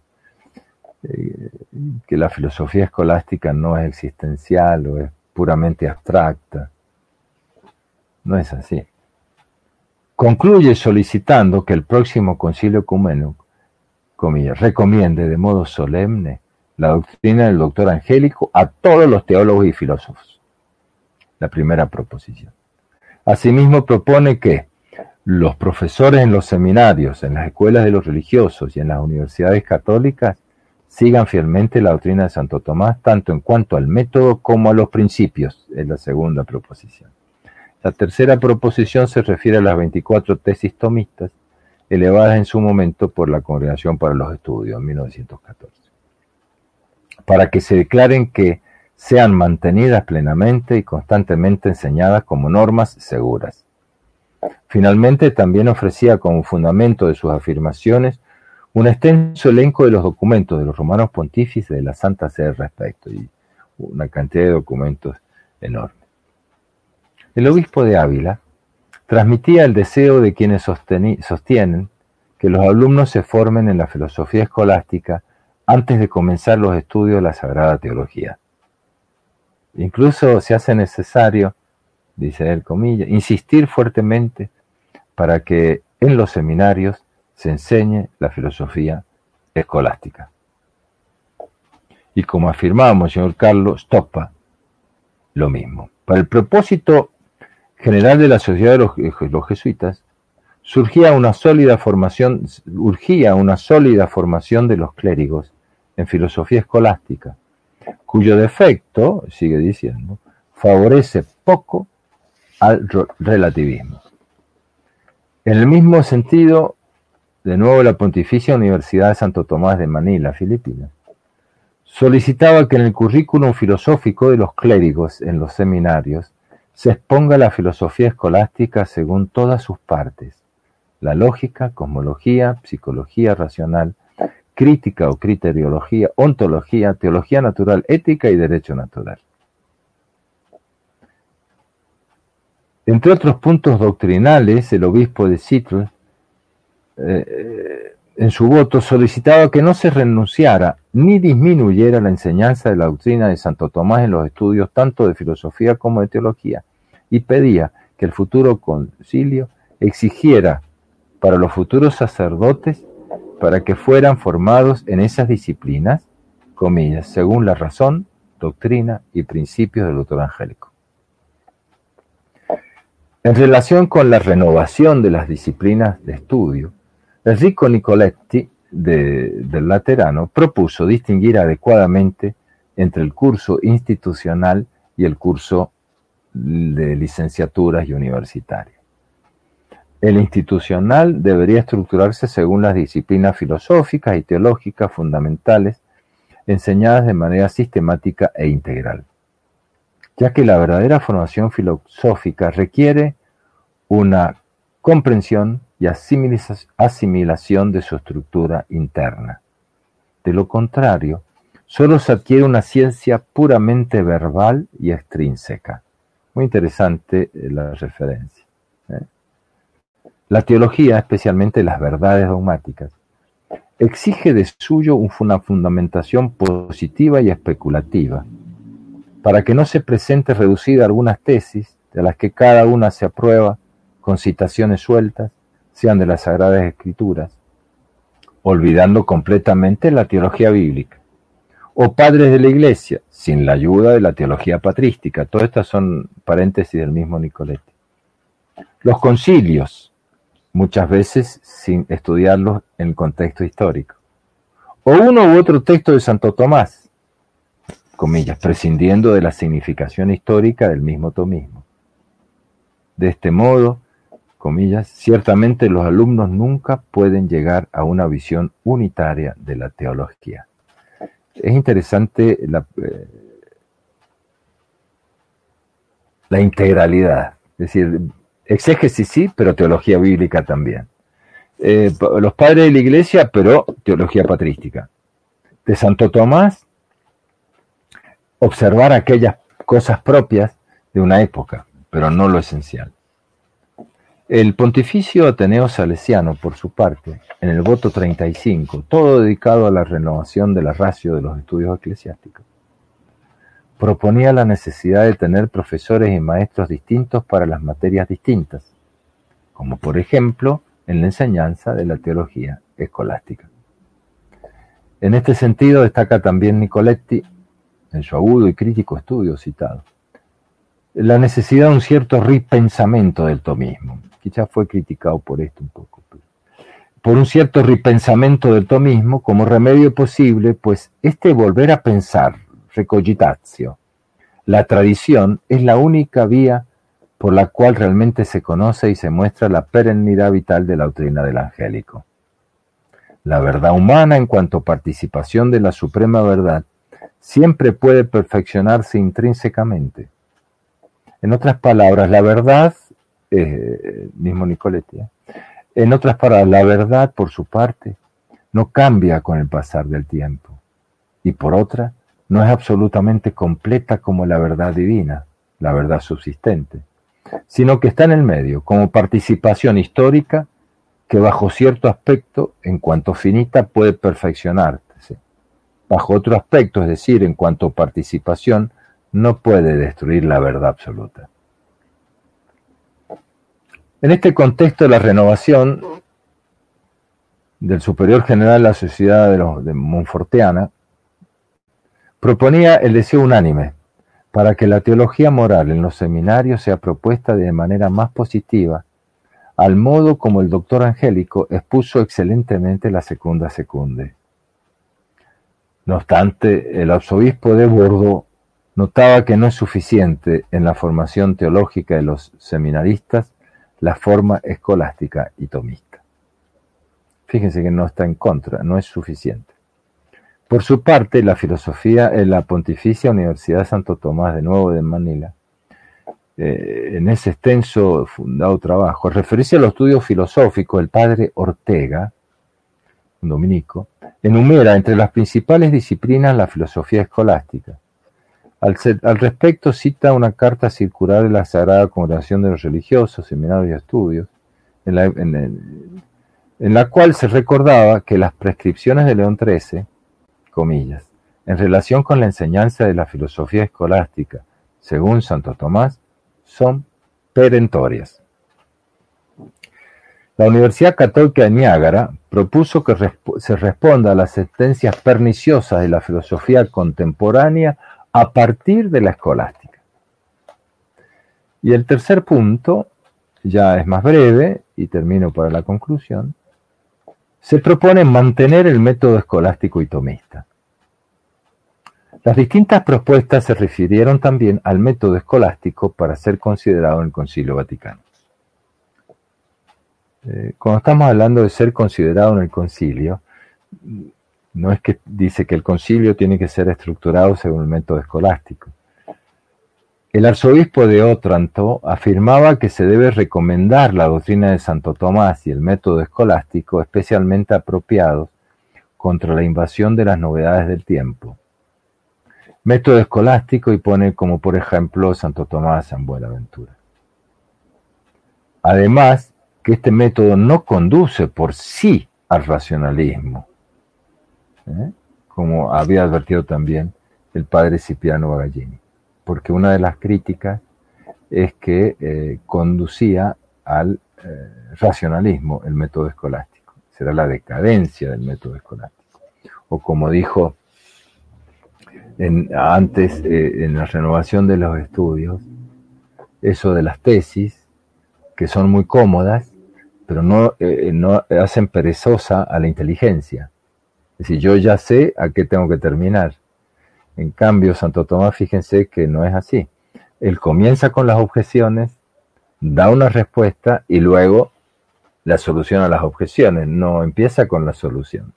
[SPEAKER 2] que la filosofía escolástica no es existencial o es puramente abstracta. No es así. Concluye solicitando que el próximo Concilio Ecuménico, comillas, recomiende de modo solemne la doctrina del doctor angélico a todos los teólogos y filósofos. La primera proposición. Asimismo propone que los profesores en los seminarios, en las escuelas de los religiosos y en las universidades católicas sigan fielmente la doctrina de Santo Tomás, tanto en cuanto al método como a los principios, es la segunda proposición. La tercera proposición se refiere a las 24 tesis tomistas, elevadas en su momento por la Congregación para los Estudios, en 1914, para que se declaren que sean mantenidas plenamente y constantemente enseñadas como normas seguras. Finalmente, también ofrecía como fundamento de sus afirmaciones un extenso elenco de los documentos de los romanos pontífices de la Santa Sede al respecto, y una cantidad de documentos enorme. El obispo de Ávila transmitía el deseo de quienes sostienen que los alumnos se formen en la filosofía escolástica antes de comenzar los estudios de la Sagrada Teología. Incluso se hace necesario, dice él, comillas, insistir fuertemente para que en los seminarios se enseñe la filosofía escolástica. Y como afirmaba señor Carlos Stoppa, lo mismo. Para el propósito general de la sociedad de los jesuitas, urgía una sólida formación de los clérigos en filosofía escolástica, cuyo defecto, sigue diciendo, favorece poco al relativismo. En el mismo sentido, de nuevo, la Pontificia Universidad de Santo Tomás de Manila, Filipinas, solicitaba que en el currículum filosófico de los clérigos en los seminarios se exponga la filosofía escolástica según todas sus partes: la lógica, cosmología, psicología racional, crítica o criteriología, ontología, teología natural, ética y derecho natural. Entre otros puntos doctrinales, el obispo de Seattle, en su voto, solicitaba que no se renunciara ni disminuyera la enseñanza de la doctrina de Santo Tomás en los estudios tanto de filosofía como de teología, y pedía que el futuro concilio exigiera para los futuros sacerdotes para que fueran formados en esas disciplinas, comillas, según la razón, doctrina y principios del doctor angélico. En relación con la renovación de las disciplinas de estudio, Enrico Nicoletti, del Laterano, propuso distinguir adecuadamente entre el curso institucional y el curso de licenciaturas y universitarias. El institucional debería estructurarse según las disciplinas filosóficas y teológicas fundamentales, enseñadas de manera sistemática e integral, ya que la verdadera formación filosófica requiere una comprensión y asimilación de su estructura interna. De lo contrario, solo se adquiere una ciencia puramente verbal y extrínseca. Muy interesante la referencia. La teología, especialmente las verdades dogmáticas, exige de suyo una fundamentación positiva y especulativa, para que no se presente reducida a algunas tesis, de las que cada una se aprueba con citaciones sueltas, sean de las Sagradas Escrituras, olvidando completamente la teología bíblica, o padres de la Iglesia, sin la ayuda de la teología patrística. Todas estas son paréntesis del mismo Nicoletti. Los concilios, muchas veces sin estudiarlos en el contexto histórico, o uno u otro texto de Santo Tomás, comillas, prescindiendo de la significación histórica del mismo tomismo. De este modo, comillas, ciertamente los alumnos nunca pueden llegar a una visión unitaria de la teología. Es interesante la integralidad, es decir, exégesis sí, pero teología bíblica también. Los padres de la Iglesia, pero teología patrística. De Santo Tomás, observar aquellas cosas propias de una época, pero no lo esencial. El Pontificio Ateneo Salesiano, por su parte, en el voto 35, todo dedicado a la renovación de la ratio de los estudios eclesiásticos, proponía la necesidad de tener profesores y maestros distintos para las materias distintas, como por ejemplo en la enseñanza de la teología escolástica. En este sentido destaca también Nicoletti, en su agudo y crítico estudio citado, la necesidad de un cierto ripensamento del tomismo. Quizás fue criticado por esto un poco, por un cierto ripensamento del tomismo como remedio posible, pues volver a pensar, recogitatio, la tradición es la única vía por la cual realmente se conoce y se muestra la perennidad vital de la doctrina del angélico. La verdad humana, en cuanto participación de la suprema verdad, siempre puede perfeccionarse intrínsecamente. En otras palabras, la verdad, mismo Nicoletti, en otras palabras, la verdad, por su parte, no cambia con el pasar del tiempo, y por otra, no es absolutamente completa como la verdad divina, la verdad subsistente, sino que está en el medio, como participación histórica que bajo cierto aspecto, en cuanto finita, puede perfeccionarse. Bajo otro aspecto, es decir, en cuanto participación, no puede destruir la verdad absoluta. En este contexto, la renovación del Superior General de la Sociedad de Montfortiana proponía el deseo unánime para que la teología moral en los seminarios sea propuesta de manera más positiva, al modo como el doctor Angélico expuso excelentemente la Secunda Secunde. No obstante, el arzobispo de Bordeaux notaba que no es suficiente en la formación teológica de los seminaristas la forma escolástica y tomista. Fíjense que no está en contra, no es suficiente. Por su parte, la filosofía en la Pontificia Universidad de Santo Tomás, de nuevo de Manila, en ese extenso fundado trabajo, al referirse a los estudios filosóficos, el padre Ortega, un dominico, enumera entre las principales disciplinas la filosofía escolástica. Al respecto cita una carta circular de la Sagrada Congregación de los Religiosos, Seminarios y Estudios, en la cual se recordaba que las prescripciones de León XIII, comillas, en relación con la enseñanza de la filosofía escolástica, según Santo Tomás, son perentorias. La Universidad Católica de Niágara propuso que se responda a las sentencias perniciosas de la filosofía contemporánea a partir de la escolástica. Y el tercer punto, ya es más breve, y termino para la conclusión, se propone mantener el método escolástico y tomista. Las distintas propuestas se refirieron también al método escolástico para ser considerado en el Concilio Vaticano. Cuando estamos hablando de ser considerado en el concilio, no es que dice que el concilio tiene que ser estructurado según el método escolástico. El arzobispo de Otranto afirmaba que se debe recomendar la doctrina de Santo Tomás y el método escolástico especialmente apropiados contra la invasión de las novedades del tiempo. Método escolástico y pone como por ejemplo Santo Tomás San Buenaventura. Además, que este método no conduce por sí al racionalismo, como había advertido también el padre Cipriano Bagallini, porque una de las críticas es que conducía al racionalismo el método escolástico, será la decadencia del método escolástico, o como dijo antes en la renovación de los estudios, eso de las tesis, que son muy cómodas, pero no hacen perezosa a la inteligencia. Es decir, yo ya sé a qué tengo que terminar. En cambio, Santo Tomás, fíjense que no es así. Él comienza con las objeciones, da una respuesta y luego la solución a las objeciones. No empieza con la solución.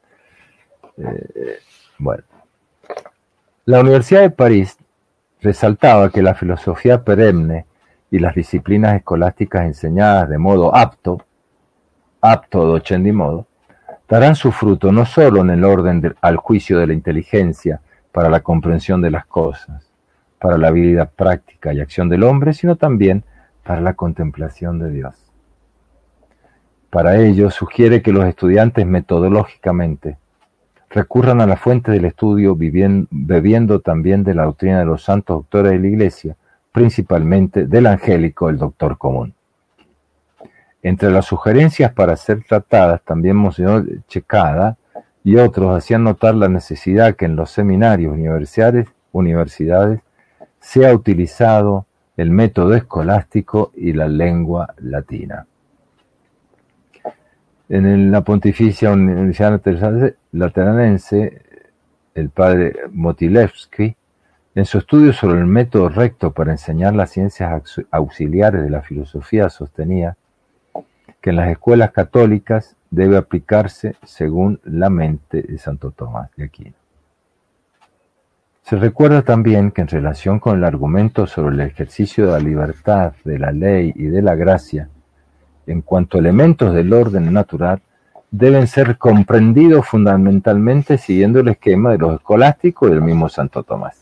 [SPEAKER 2] Bueno. La Universidad de París resaltaba que la filosofía perenne y las disciplinas escolásticas enseñadas de modo apto, docendo modo, darán su fruto no solo en el orden al juicio de la inteligencia para la comprensión de las cosas, para la vida práctica y acción del hombre, sino también para la contemplación de Dios. Para ello, sugiere que los estudiantes metodológicamente recurran a la fuente del estudio bebiendo también de la doctrina de los santos doctores de la Iglesia, principalmente del angélico, el doctor común. Entre las sugerencias para ser tratadas, también Monseñor Checada y otros hacían notar la necesidad que en los seminarios universidades sea utilizado el método escolástico y la lengua latina. En la Pontificia Universidad Lateranense, el padre Motilevsky, en su estudio sobre el método recto para enseñar las ciencias auxiliares de la filosofía, sostenía que en las escuelas católicas debe aplicarse según la mente de Santo Tomás de Aquino. Se recuerda también que en relación con el argumento sobre el ejercicio de la libertad, de la ley y de la gracia, en cuanto a elementos del orden natural, deben ser comprendidos fundamentalmente siguiendo el esquema de los escolásticos y del mismo Santo Tomás.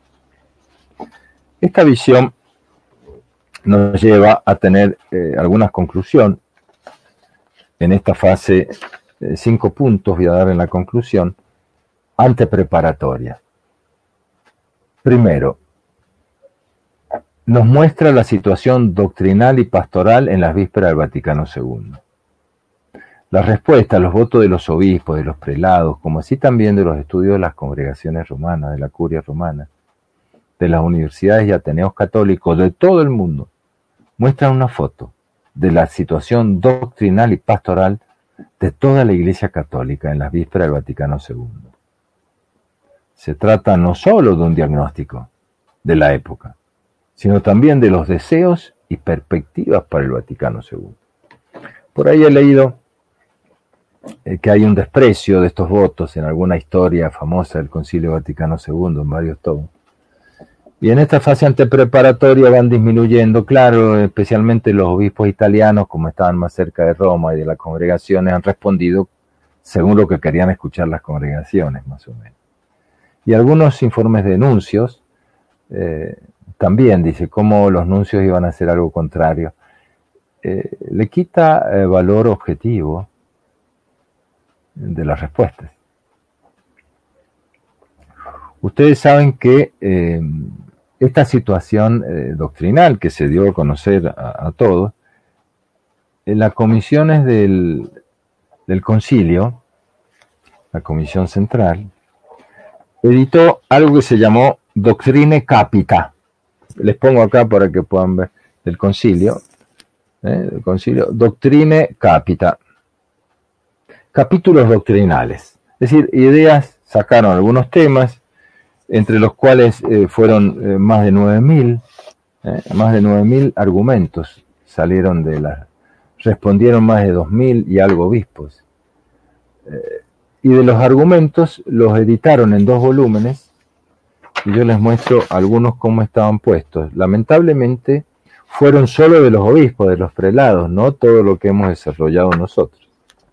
[SPEAKER 2] Esta visión nos lleva a tener algunas conclusiones. En esta fase, 5 puntos voy a dar en la conclusión, antepreparatoria. Primero, nos muestra la situación doctrinal y pastoral en las vísperas del Vaticano II. La respuesta a los votos de los obispos, de los prelados, como así también de los estudios de las congregaciones romanas, de la curia romana, de las universidades y ateneos católicos de todo el mundo, muestran una foto de la situación doctrinal y pastoral de toda la Iglesia Católica en las vísperas del Vaticano II. Se trata no solo de un diagnóstico de la época, sino también de los deseos y perspectivas para el Vaticano II. Por ahí he leído que hay un desprecio de estos votos en alguna historia famosa del Concilio Vaticano II, en varios tomos. Y en esta fase antepreparatoria van disminuyendo, claro, especialmente los obispos italianos, como estaban más cerca de Roma y de las congregaciones, han respondido según lo que querían escuchar las congregaciones, más o menos. Y algunos informes de nuncios también dice cómo los nuncios iban a hacer algo contrario. Le quita valor objetivo de las respuestas. Ustedes saben que esta situación doctrinal que se dio a conocer a todos, en las comisiones del concilio, la comisión central, editó algo que se llamó Doctrine Capita. Les pongo acá para que puedan ver el concilio. Doctrine Capita. Capítulos doctrinales. Es decir, ideas, sacaron algunos temas, entre los cuales fueron más de 9.000 argumentos salieron respondieron más de 2.000 y algo obispos. Y de los argumentos los editaron en 2 volúmenes, y yo les muestro algunos cómo estaban puestos. Lamentablemente fueron solo de los obispos, de los prelados, no todo lo que hemos desarrollado nosotros.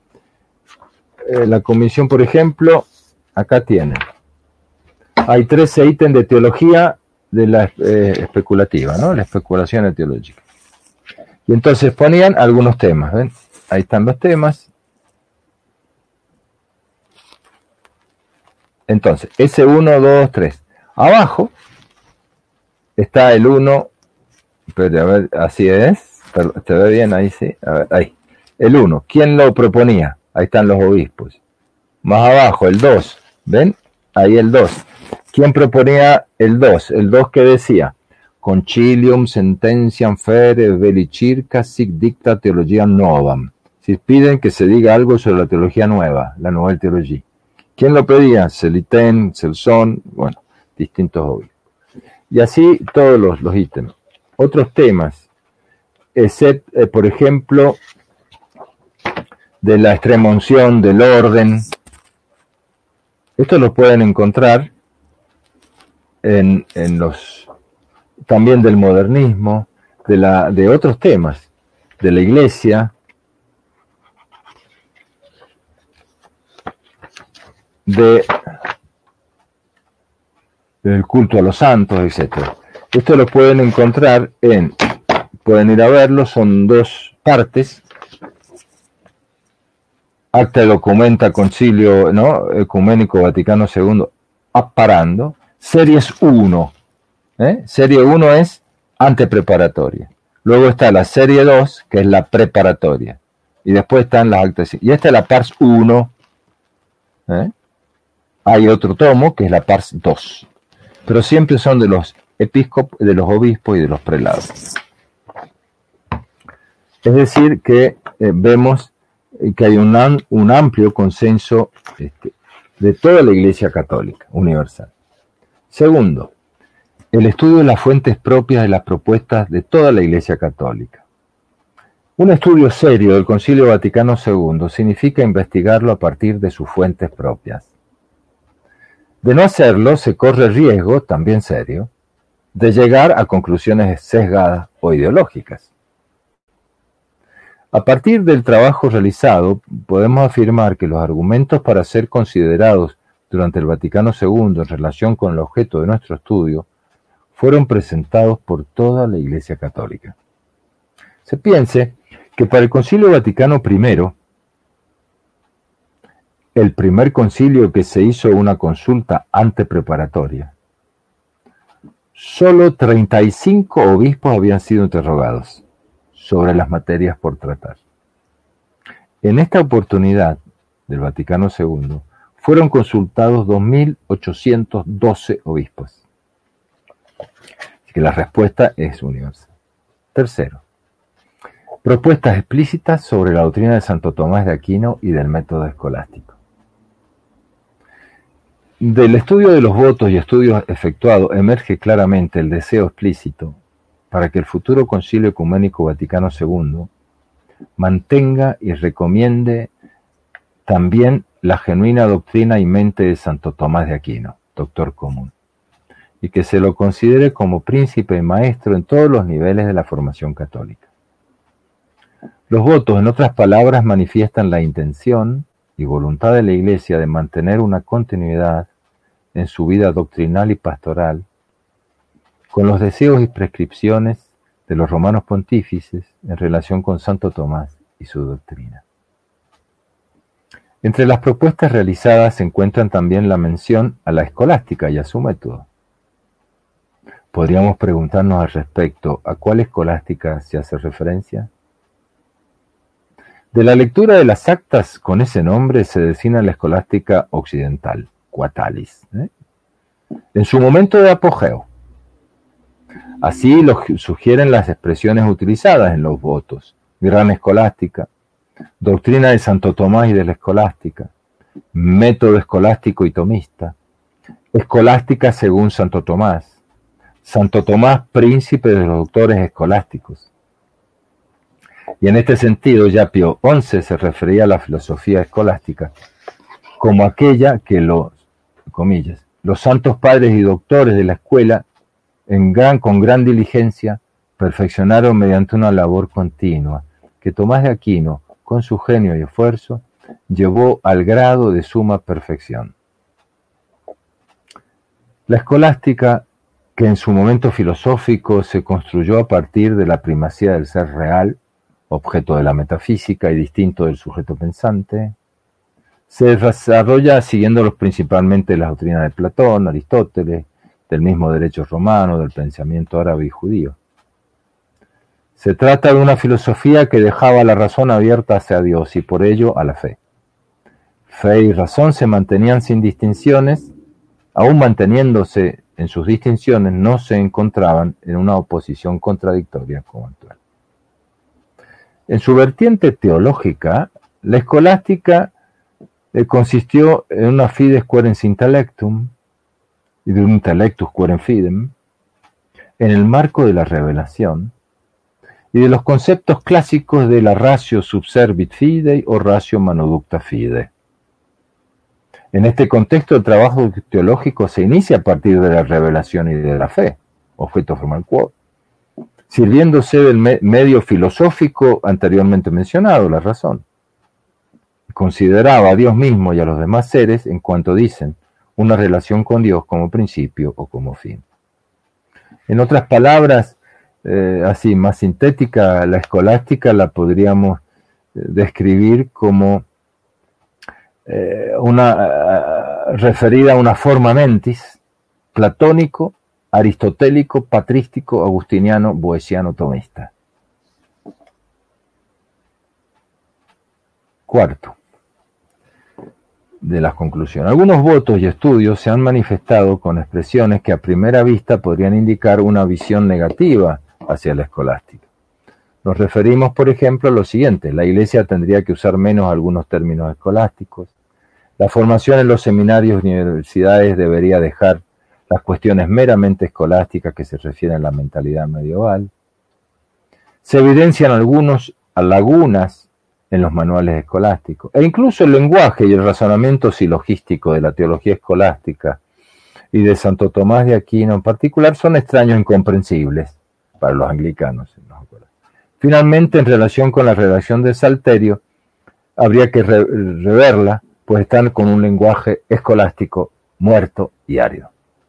[SPEAKER 2] La comisión, por ejemplo, acá tienen. Hay 13 ítems de teología de la especulativa, ¿no? La especulación teológica. Y entonces ponían algunos temas, ¿ven? Ahí están los temas. Entonces, ese 1, 2, 3. Abajo está el 1, pero a ver, así es, ¿te ve bien ahí? Sí, a ver, ahí. El 1, ¿quién lo proponía? Ahí están los obispos. Más abajo, el 2, ¿ven? Ahí el 2. ¿Quién proponía el 2? El 2 que decía, Concilium sententiam fere veli circa sic dicta theologiam novam. Si piden que se diga algo sobre la teología nueva, la nueva teología. ¿Quién lo pedía? Celiten, Celson, bueno, distintos obispos. Y así todos los ítems. Otros temas, por ejemplo, de la extremunción, del orden. Esto lo pueden encontrar en los, también del modernismo, de otros temas, de la iglesia, del culto a los santos, etc. Esto lo pueden encontrar pueden ir a verlo, son 2 partes. Acta de Documenta Concilio, ¿no? Ecuménico Vaticano II, Apparando, series 1. Serie 1 es antepreparatoria. Luego está la serie 2, que es la preparatoria. Y después están las actas. Y esta es la pars 1. Hay otro tomo, que es la pars 2. Pero siempre son de los episcopos, de los obispos y de los prelados. Es decir, que vemos que hay un amplio consenso de toda la Iglesia Católica Universal. Segundo, el estudio de las fuentes propias de las propuestas de toda la Iglesia Católica. Un estudio serio del Concilio Vaticano II significa investigarlo a partir de sus fuentes propias. De no hacerlo, se corre el riesgo, también serio, de llegar a conclusiones sesgadas o ideológicas. A partir del trabajo realizado, podemos afirmar que los argumentos para ser considerados durante el Vaticano II en relación con el objeto de nuestro estudio fueron presentados por toda la Iglesia Católica. Se piense que para el Concilio Vaticano I, el primer concilio que se hizo una consulta antepreparatoria, solo 35 obispos habían sido interrogados sobre las materias por tratar. En esta oportunidad del Vaticano II fueron consultados 2.812 obispos. Así que la respuesta es universal. Tercero, propuestas explícitas sobre la doctrina de Santo Tomás de Aquino y del método escolástico. Del estudio de los votos y estudios efectuados emerge claramente el deseo explícito para que el futuro Concilio Ecuménico Vaticano II mantenga y recomiende también la genuina doctrina y mente de Santo Tomás de Aquino, doctor común, y que se lo considere como príncipe y maestro en todos los niveles de la formación católica. Los votos, en otras palabras, manifiestan la intención y voluntad de la Iglesia de mantener una continuidad en su vida doctrinal y pastoral con los deseos y prescripciones de los romanos pontífices en relación con Santo Tomás y su doctrina. Entre las propuestas realizadas se encuentran también la mención a la escolástica y a su método. Podríamos preguntarnos al respecto, ¿a cuál escolástica se hace referencia? De la lectura de las actas con ese nombre se designa la escolástica occidental, Quatalis, en su momento de apogeo. Así lo sugieren las expresiones utilizadas en los votos: gran escolástica, doctrina de Santo Tomás y de la escolástica, método escolástico y tomista, escolástica según Santo Tomás, Santo Tomás príncipe de los doctores escolásticos. Y en este sentido ya Pío XI se refería a la filosofía escolástica como aquella que los santos padres y doctores de la escuela con gran diligencia perfeccionaron mediante una labor continua, que Tomás de Aquino, con su genio y esfuerzo, llevó al grado de suma perfección. La escolástica, que en su momento filosófico se construyó a partir de la primacía del ser real, objeto de la metafísica y distinto del sujeto pensante, Se desarrolla siguiendo principalmente las doctrinas de Platón, Aristóteles, del mismo derecho romano, del pensamiento árabe y judío. Se trata de una filosofía que dejaba la razón abierta hacia Dios y por ello a la fe. Fe y razón se mantenían sin distinciones, aún manteniéndose en sus distinciones, no se encontraban en una oposición contradictoria como actual. En su vertiente teológica, la escolástica consistió en una fides querens intellectum y de un intellectus querens fidem, en el marco de la revelación y de los conceptos clásicos de la ratio subservit fidei o ratio manoducta fide. En este contexto, el trabajo teológico se inicia a partir de la revelación y de la fe, objeto formal quod, sirviéndose del medio filosófico anteriormente mencionado, la razón. Consideraba a Dios mismo y a los demás seres, en cuanto dicen, una relación con Dios como principio o como fin. En otras palabras, así más sintética, la escolástica la podríamos describir como referida a una forma mentis, platónico, aristotélico, patrístico, agustiniano, boeciano, tomista. Cuarto, de las conclusiones. Algunos votos y estudios se han manifestado con expresiones que a primera vista podrían indicar una visión negativa hacia la escolástica. Nos referimos, por ejemplo, a lo siguiente: la Iglesia tendría que usar menos algunos términos escolásticos, la formación en los seminarios y universidades debería dejar las cuestiones meramente escolásticas que se refieren a la mentalidad medieval. Se evidencian algunas lagunas en los manuales escolásticos, e incluso el lenguaje y el razonamiento silogístico de la teología escolástica y de Santo Tomás de Aquino en particular son extraños e incomprensibles para los anglicanos. Finalmente, en relación con la redacción de Salterio, habría que reverla, pues están con un lenguaje escolástico muerto y árido.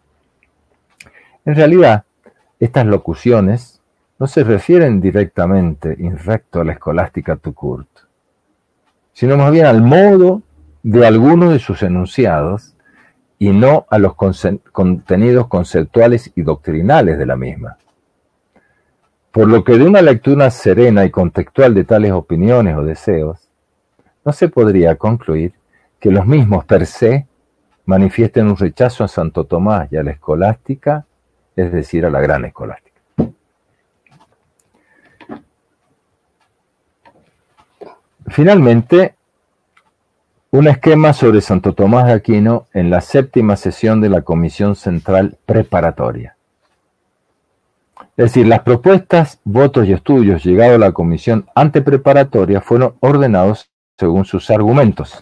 [SPEAKER 2] En realidad, estas locuciones no se refieren directamente in recto a la escolástica tout court, sino más bien al modo de algunos de sus enunciados y no a los contenidos conceptuales y doctrinales de la misma. Por lo que de una lectura serena y contextual de tales opiniones o deseos, no se podría concluir que los mismos per se manifiesten un rechazo a Santo Tomás y a la escolástica, es decir, a la gran escolástica. Finalmente, un esquema sobre Santo Tomás de Aquino en la 7ª sesión de la Comisión Central Preparatoria. Es decir, las propuestas, votos y estudios llegados a la comisión antepreparatoria fueron ordenados según sus argumentos.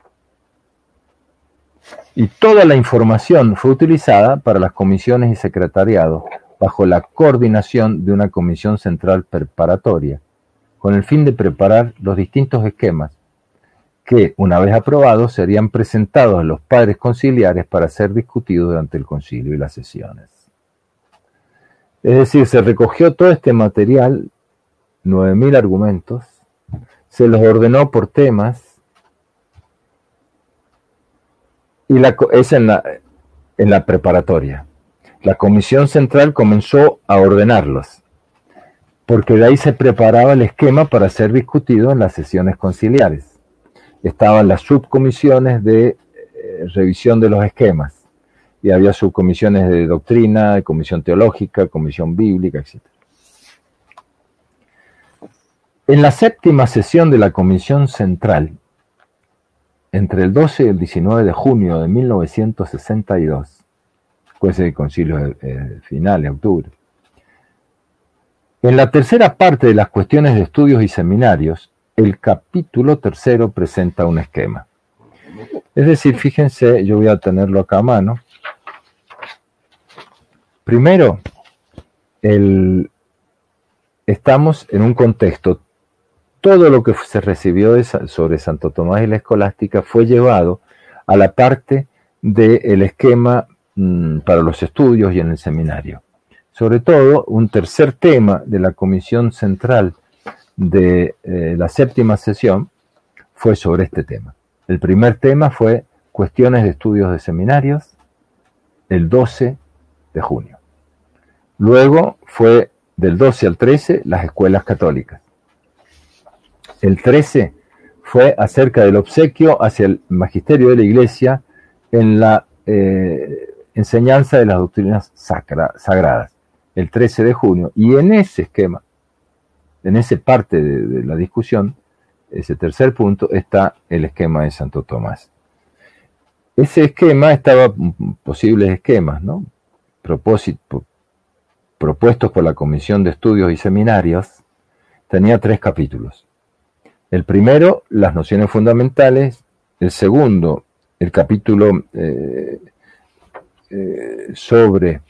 [SPEAKER 2] Y toda la información fue utilizada para las comisiones y secretariados bajo la coordinación de una comisión central preparatoria, con el fin de preparar los distintos esquemas que, una vez aprobados, serían presentados a los padres conciliares para ser discutidos durante el concilio y las sesiones. Es decir, se recogió todo este material, 9.000 argumentos, se los ordenó por temas, y es en la preparatoria. La comisión central comenzó a ordenarlos, porque de ahí se preparaba el esquema para ser discutido en las sesiones conciliares. Estaban las subcomisiones de revisión de los esquemas, y había subcomisiones de doctrina, comisión teológica, comisión bíblica, etc. En la 7ª sesión de la comisión central, entre el 12 y el 19 de junio de 1962, pues el concilio final de octubre, en la tercera parte de las cuestiones de estudios y seminarios, el capítulo 3 presenta un esquema. Es decir, fíjense, yo voy a tenerlo acá a mano. Primero, estamos en un contexto. Todo lo que se recibió sobre Santo Tomás y la escolástica fue llevado a la parte del esquema para los estudios y en el seminario. Sobre todo, un tercer tema de la comisión central de la 7ª sesión fue sobre este tema. El primer tema fue Cuestiones de Estudios de Seminarios, el 12 de junio. Luego fue del 12 al 13 las escuelas católicas. El 13 fue acerca del obsequio hacia el magisterio de la Iglesia en la enseñanza de las doctrinas sagradas. El 13 de junio. Y en ese esquema, en esa parte de la discusión, ese tercer punto, está el esquema de Santo Tomás. Ese esquema estaba, posibles esquemas, ¿no? Propuestos por la Comisión de Estudios y Seminarios, tenía 3 capítulos. El primero, las nociones fundamentales. El segundo, el capítulo sobre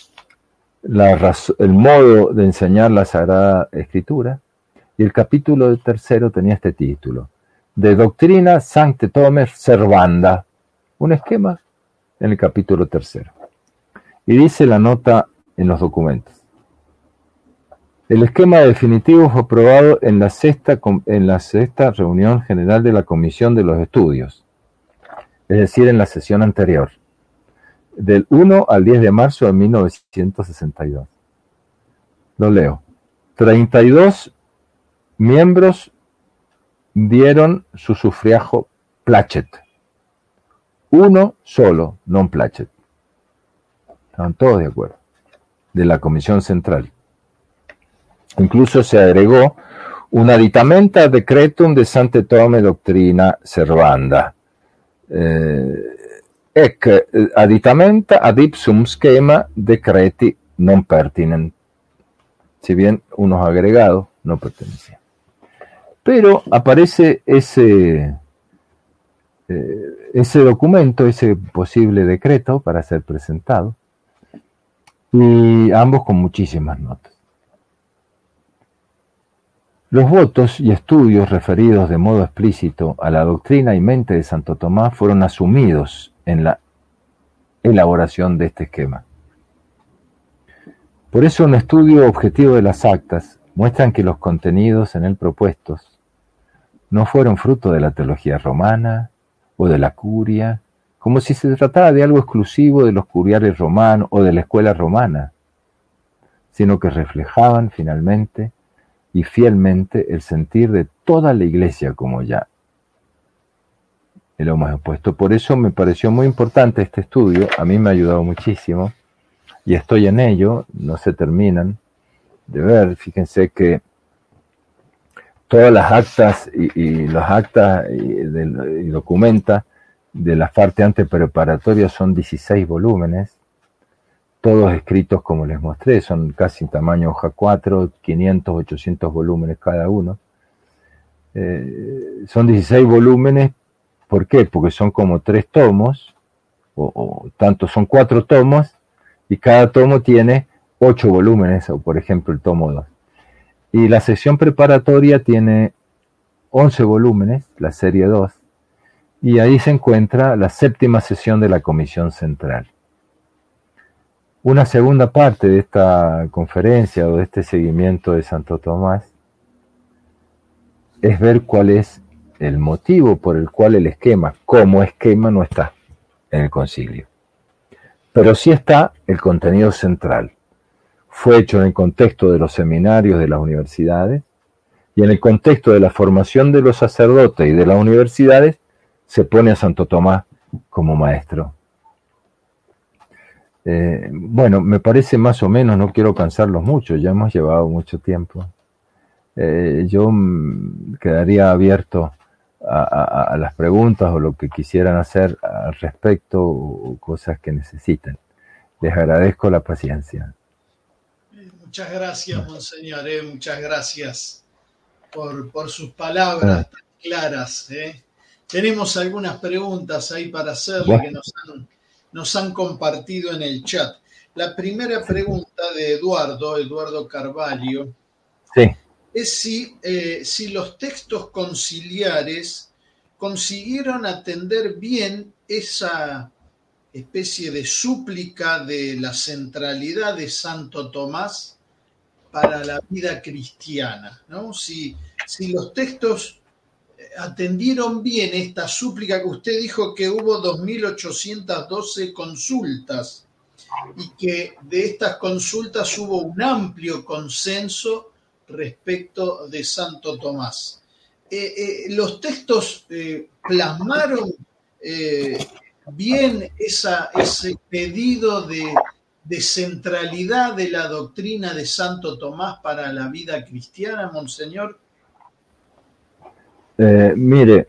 [SPEAKER 2] el modo de enseñar la Sagrada Escritura. Y el capítulo tercero tenía este título: De Doctrina Sancte Thomas Servanda. Un esquema en el capítulo tercero. Y dice la nota en los documentos: el esquema definitivo fue aprobado en la sexta reunión general de la Comisión de los Estudios, es decir, en la sesión anterior, del 1 al 10 de marzo de 1962. Lo leo. 32 miembros dieron su sufragio placet. Uno solo non placet. Estaban todos de acuerdo. De la Comisión Central. Incluso se agregó un aditamenta decretum de Sancte Thome Doctrina Servanda. Ec aditamenta ad ipsum schema decreti non pertinent. Si bien unos agregados no pertenecían. Pero aparece ese documento, ese posible decreto para ser presentado, y ambos con muchísimas notas. Los votos y estudios referidos de modo explícito a la doctrina y mente de Santo Tomás fueron asumidos en la elaboración de este esquema. Por eso, un estudio objetivo de las actas muestran que los contenidos en él propuestos no fueron fruto de la teología romana o de la curia, como si se tratara de algo exclusivo de los curiales romanos o de la escuela romana, sino que reflejaban finalmente y fielmente el sentir de toda la Iglesia, como ya lo hemos expuesto. Por eso me pareció muy importante este estudio, a mí me ha ayudado muchísimo, y estoy en ello, no se terminan de ver. Fíjense que todas las actas y las actas y documenta de la parte antepreparatoria son 16 volúmenes, todos escritos como les mostré, son casi tamaño hoja 4, 500, 800 volúmenes cada uno. Son 16 volúmenes, ¿por qué? Porque son como 3 tomos, o tanto, son 4 tomos, y cada tomo tiene 8 volúmenes, o por ejemplo el tomo 2. Y la sección preparatoria tiene 11 volúmenes, la serie 2, y ahí se encuentra la 7ª sesión de la Comisión Central. Una segunda parte de esta conferencia o de este seguimiento de Santo Tomás es ver cuál es el motivo por el cual el esquema, como esquema, no está en el concilio. Pero sí está el contenido central. Fue hecho en el contexto de los seminarios de las universidades, y en el contexto de la formación de los sacerdotes y de las universidades se pone a Santo Tomás como maestro. Bueno, me parece más o menos, no quiero cansarlos mucho, ya hemos llevado mucho tiempo. Yo quedaría abierto a las preguntas o lo que quisieran hacer al respecto, o cosas que necesiten. Les agradezco la paciencia.
[SPEAKER 1] Muchas gracias, Monseñor, muchas gracias por sus palabras tan claras. Tenemos algunas preguntas ahí para hacerle, que nos han compartido en el chat. La primera pregunta de Eduardo Carvalho,
[SPEAKER 2] sí,
[SPEAKER 1] es si los textos conciliares consiguieron atender bien esa especie de súplica de la centralidad de Santo Tomás para la vida cristiana, ¿no? Si los textos atendieron bien esta súplica que usted dijo que hubo 2.812 consultas y que de estas consultas hubo un amplio consenso respecto de Santo Tomás. Los textos plasmaron bien ese pedido de centralidad de la doctrina de Santo Tomás para la vida cristiana, Monseñor.
[SPEAKER 2] Mire,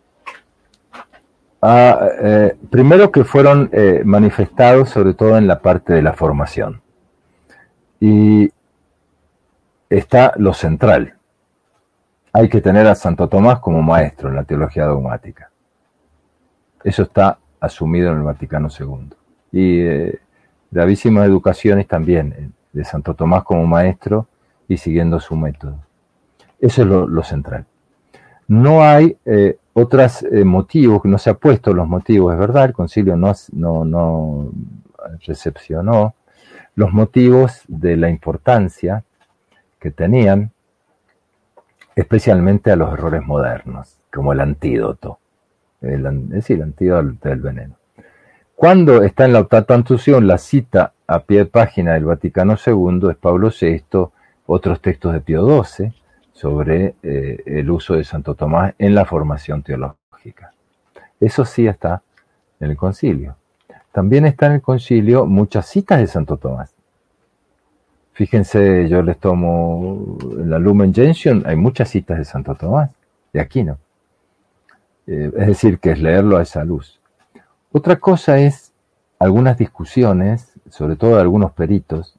[SPEAKER 2] primero que fueron manifestados sobre todo en la parte de la formación. Y está lo central. Hay que tener a Santo Tomás como maestro en la teología dogmática. Eso está asumido en el Vaticano II. Y gravísimas educaciones también, de Santo Tomás como maestro y siguiendo su método. Eso es lo central. No hay otros motivos, no se ha puesto los motivos, es verdad, el concilio no recepcionó los motivos de la importancia que tenían, especialmente a los errores modernos, como el antídoto, el antídoto del veneno. Cuando está en la Laudato la cita a pie de página del Vaticano II es Pablo VI, otros textos de Pío XII, sobre el uso de Santo Tomás en la formación teológica. Eso sí está en el concilio. También está en el concilio muchas citas de Santo Tomás. Fíjense, yo les tomo en la Lumen Gentium, hay muchas citas de Santo Tomás, de Aquino. Es decir, que es leerlo a esa luz. Otra cosa es algunas discusiones, sobre todo de algunos peritos,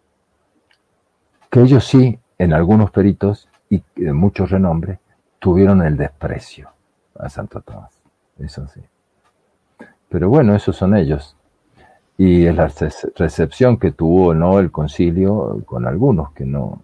[SPEAKER 2] que ellos sí, en algunos peritos, y de mucho renombre, tuvieron el desprecio a Santo Tomás. Eso sí. Pero bueno, esos son ellos. Y es la recepción que tuvo, ¿no?, el concilio con algunos que no...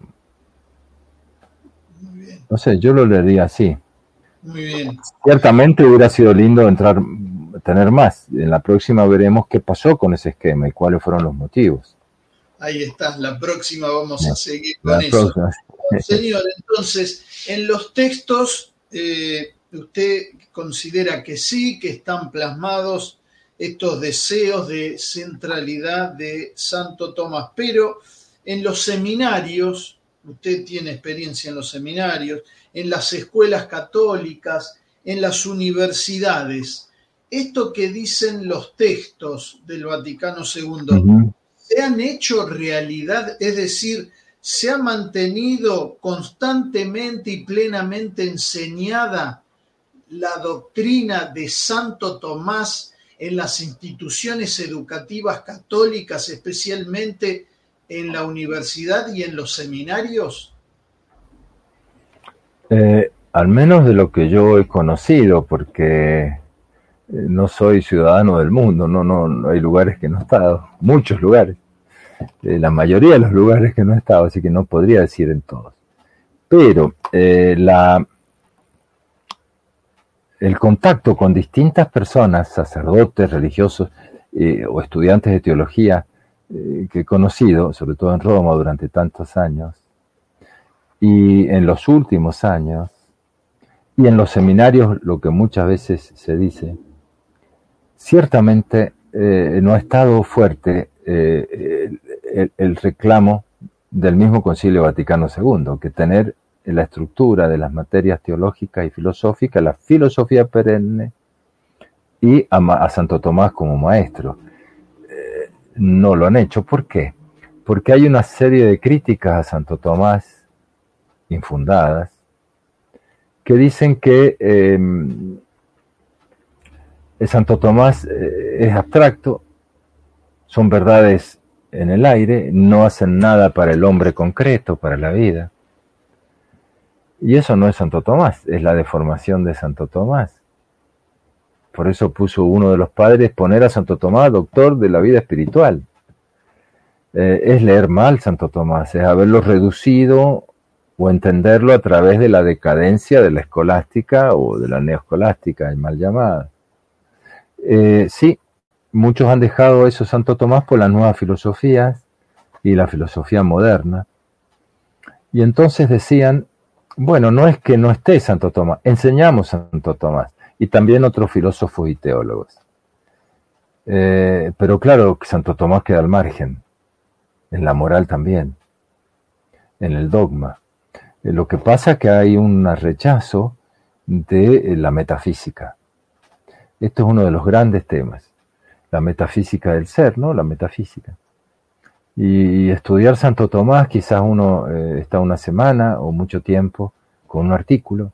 [SPEAKER 1] Muy bien.
[SPEAKER 2] No sé, yo lo leería así.
[SPEAKER 1] Muy bien.
[SPEAKER 2] Ciertamente hubiera sido lindo tener más. En la próxima veremos qué pasó con ese esquema y cuáles fueron los motivos.
[SPEAKER 1] Ahí está, la próxima vamos a seguir con eso. Señor, entonces, en los textos, usted considera que sí, que están plasmados estos deseos de centralidad de Santo Tomás, pero en los seminarios, usted tiene experiencia en los seminarios, en las escuelas católicas, en las universidades, esto que dicen los textos del Vaticano II, ¿se han hecho realidad? Es decir, ¿se ha mantenido constantemente y plenamente enseñada la doctrina de Santo Tomás en las instituciones educativas católicas, especialmente en la universidad y en los seminarios?
[SPEAKER 2] Al menos de lo que yo he conocido, porque no soy ciudadano del mundo, no hay lugares que no he estado, muchos lugares. La mayoría de los lugares que no he estado, así que no podría decir en todos. Pero el contacto con distintas personas, sacerdotes, religiosos o estudiantes de teología que he conocido, sobre todo en Roma durante tantos años, y en los últimos años, y en los seminarios, lo que muchas veces se dice, ciertamente no ha estado fuerte el reclamo del mismo Concilio Vaticano II, que tener la estructura de las materias teológicas y filosóficas, la filosofía perenne, y a Santo Tomás como maestro. No lo han hecho. ¿Por qué? Porque hay una serie de críticas a Santo Tomás infundadas, que dicen que el Santo Tomás es abstracto, son verdades en el aire, no hacen nada para el hombre concreto, para la vida. Y eso no es Santo Tomás, es la deformación de Santo Tomás. Por eso puso uno de los padres poner a Santo Tomás doctor de la vida espiritual. Es leer mal Santo Tomás, es haberlo reducido o entenderlo a través de la decadencia de la escolástica o de la neoescolástica, mal llamada. Sí, muchos han dejado eso Santo Tomás por las nuevas filosofías y la filosofía moderna. Y entonces decían, Bueno, no es que no esté Santo Tomás, enseñamos Santo Tomás y también otros filósofos y teólogos. Pero claro, Santo Tomás queda al margen, en la moral también, en el dogma. Lo que pasa es que hay un rechazo de la metafísica. Esto es uno de los grandes temas, la metafísica del ser, ¿no? La metafísica. Y estudiar Santo Tomás, quizás uno está una semana o mucho tiempo con un artículo,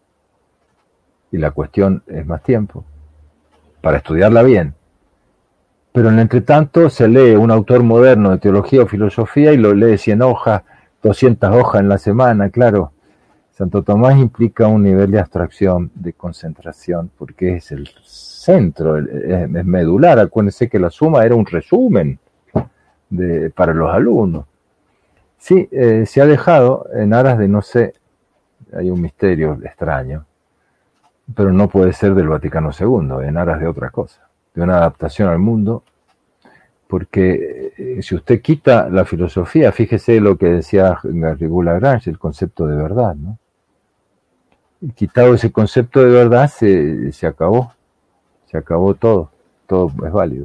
[SPEAKER 2] y la cuestión es más tiempo, para estudiarla bien. Pero en el entretanto se lee un autor moderno de teología o filosofía y lo lee 100 hojas, 200 hojas en la semana, claro. Santo Tomás implica un nivel de abstracción, de concentración, porque es el centro, es medular. Acuérdense que la suma era un resumen para los alumnos. Sí, se ha dejado en aras de, no sé, hay un misterio extraño, pero no puede ser del Vaticano II, en aras de otra cosa, de una adaptación al mundo, porque si usted quita la filosofía, fíjese lo que decía Garrigou-Lagrange, el concepto de verdad, ¿no? Quitado ese concepto de verdad, se acabó todo es válido.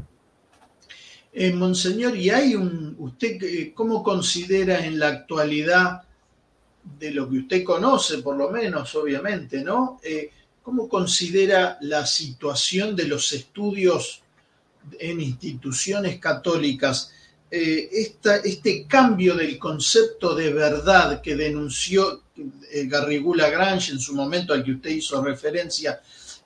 [SPEAKER 1] Monseñor, ¿y hay usted cómo considera en la actualidad, de lo que usted conoce por lo menos, obviamente, ¿no? ¿Cómo considera la situación de los estudios en instituciones católicas? Este cambio del concepto de verdad que denunció Garrigou-Lagrange en su momento, al que usted hizo referencia,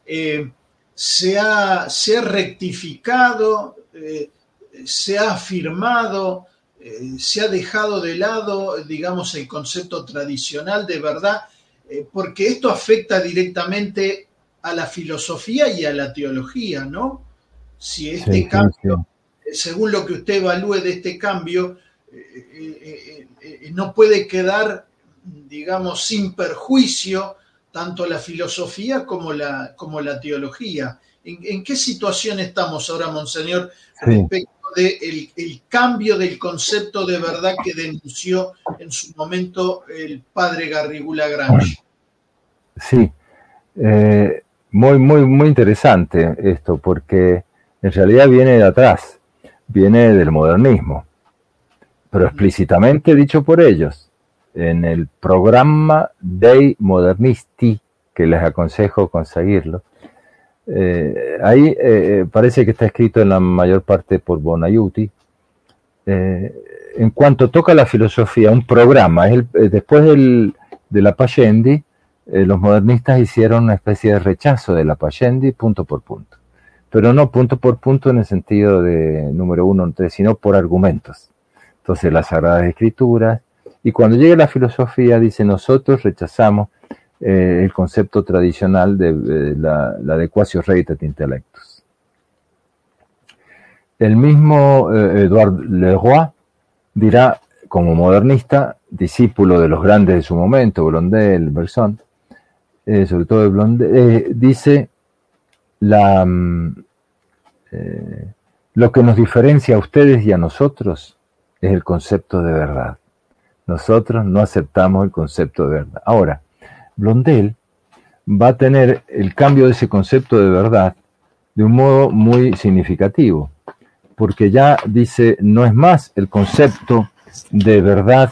[SPEAKER 1] se ha rectificado, se ha afirmado, se ha dejado de lado, digamos, el concepto tradicional de verdad, porque esto afecta directamente a la filosofía y a la teología, ¿no? Si este cambio, según lo que usted evalúe de este cambio, no puede quedar, digamos, sin perjuicio tanto la filosofía como la teología. ¿En qué situación estamos ahora, Monseñor, respecto del cambio del concepto de verdad que denunció en su momento el padre Garrigou-Lagrange?
[SPEAKER 2] Sí, muy interesante esto, porque en realidad viene de atrás, viene del modernismo, pero explícitamente dicho por ellos, en el programa Dei Modernisti, que les aconsejo conseguirlo, ahí parece que está escrito en la mayor parte por Bonaiuti. En cuanto toca la filosofía, un programa, después de la Pascendi, los modernistas hicieron una especie de rechazo de la Pascendi punto por punto, pero no punto por punto en el sentido de número 1 3, sino por argumentos. Entonces las Sagradas Escrituras, y cuando llega la filosofía dice: nosotros rechazamos el concepto tradicional de la adequatio reit et intellectus. El mismo Edouard Leroy dirá, como modernista, discípulo de los grandes de su momento, Blondel, Bergson, sobre todo de Blondel, dice: lo que nos diferencia a ustedes y a nosotros es el concepto de verdad. Nosotros no aceptamos el concepto de verdad. Ahora, Blondel va a tener el cambio de ese concepto de verdad de un modo muy significativo, porque ya dice, no es más el concepto de verdad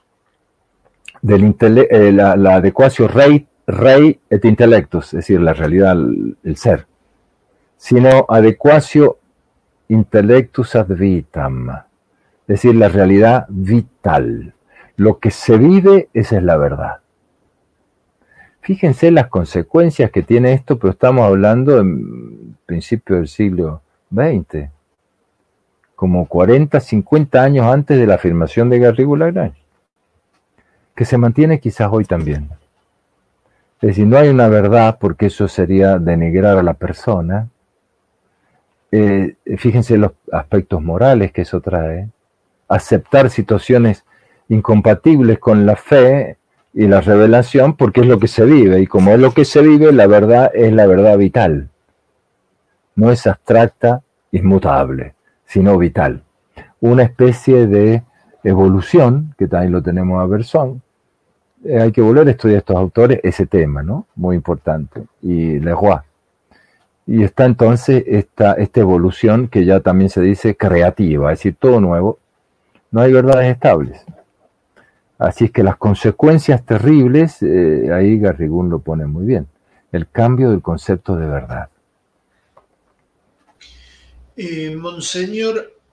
[SPEAKER 2] la adequatio rei et intellectus, es decir, la realidad, el ser, sino adequatio intellectus ad vitam, es decir, la realidad vital. Lo que se vive, esa es la verdad. Fíjense las consecuencias que tiene esto, pero estamos hablando en principio del siglo XX, como 40, 50 años antes de la afirmación de Garrigou-Lagrange, que se mantiene quizás hoy también. Es decir, no hay una verdad, porque eso sería denigrar a la persona. Fíjense los aspectos morales que eso trae. Aceptar situaciones incompatibles con la fe y la revelación, porque es lo que se vive, y como es lo que se vive, la verdad es la verdad vital. No es abstracta, inmutable, sino vital. Una especie de evolución, que también lo tenemos a Bergson, hay que volver a estudiar a estos autores ese tema, ¿no? Muy importante. Y Leroy. Y está entonces esta evolución que ya también se dice creativa, es decir, todo nuevo. No hay verdades estables. Así es que las consecuencias terribles, ahí Garrigón lo pone muy bien. El cambio del concepto de verdad.
[SPEAKER 1] Monseñor,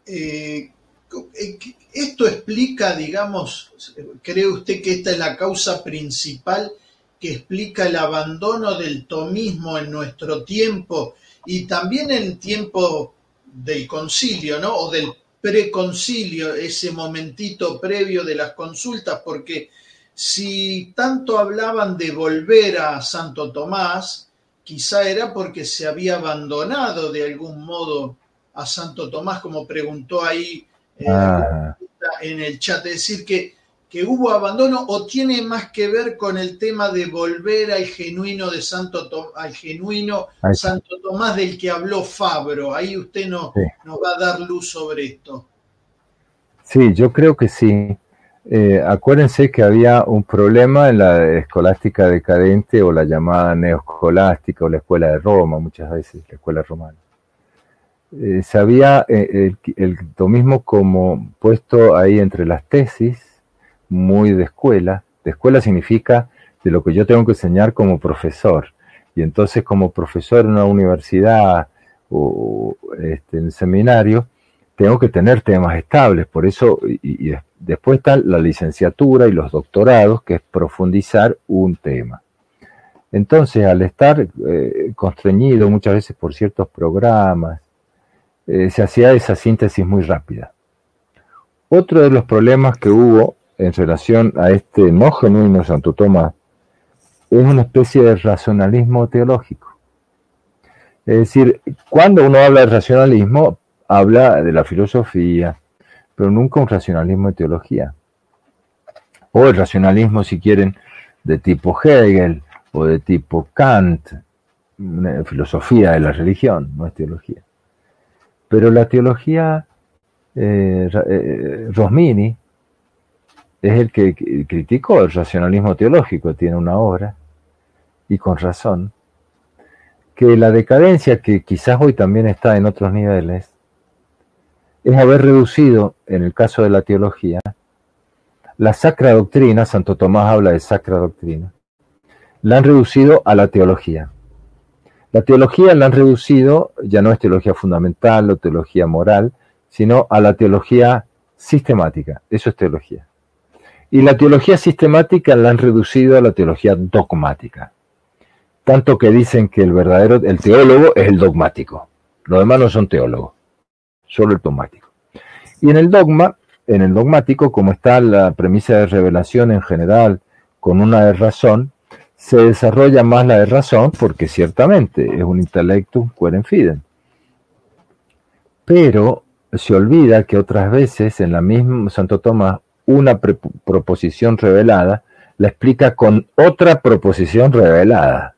[SPEAKER 1] esto explica, digamos, ¿cree usted que esta es la causa principal que explica el abandono del tomismo en nuestro tiempo y también en tiempo del concilio, ¿no? O del preconcilio, ese momentito previo de las consultas? Porque si tanto hablaban de volver a Santo Tomás, quizá era porque se había abandonado de algún modo a Santo Tomás, como preguntó ahí en el chat. Es decir, que hubo abandono, o tiene más que ver con el tema de volver al genuino de Santo Tomás del que habló Fabro. Ahí usted nos va a dar luz sobre esto.
[SPEAKER 2] Sí, yo creo que sí. Acuérdense que había un problema en la escolástica decadente, o la llamada neoescolástica, o la escuela de Roma, muchas veces la escuela romana. Se había el tomismo como puesto ahí entre las tesis, muy de escuela. De escuela significa de lo que yo tengo que enseñar como profesor. Y entonces, como profesor en una universidad o en seminario, tengo que tener temas estables. Por eso, y después está la licenciatura y los doctorados, que es profundizar un tema. Entonces, al estar constreñido muchas veces por ciertos programas, se hacía esa síntesis muy rápida. Otro de los problemas que hubo en relación a este no genuino Santo Tomás es una especie de racionalismo teológico. Es decir, cuando uno habla de racionalismo, habla de la filosofía, pero nunca un racionalismo de teología. O el racionalismo, si quieren, de tipo Hegel o de tipo Kant, una filosofía de la religión, no es teología. Pero la teología, Rosmini es el que criticó el racionalismo teológico, tiene una obra, y con razón, que la decadencia, que quizás hoy también está en otros niveles, es haber reducido, en el caso de la teología, la sacra doctrina. Santo Tomás habla de sacra doctrina, la han reducido a la teología. La teología la han reducido, ya no es teología fundamental o teología moral, sino a la teología sistemática. Eso es teología. Y la teología sistemática la han reducido a la teología dogmática. Tanto que dicen que el teólogo es el dogmático. Los demás no son teólogos, solo el dogmático. Y en el dogmático, como está la premisa de revelación en general, con una de razón, se desarrolla más la de razón, porque ciertamente es un intellectum querem fidem. Pero se olvida que otras veces en la misma Santo Tomás, una proposición revelada la explica con otra proposición revelada.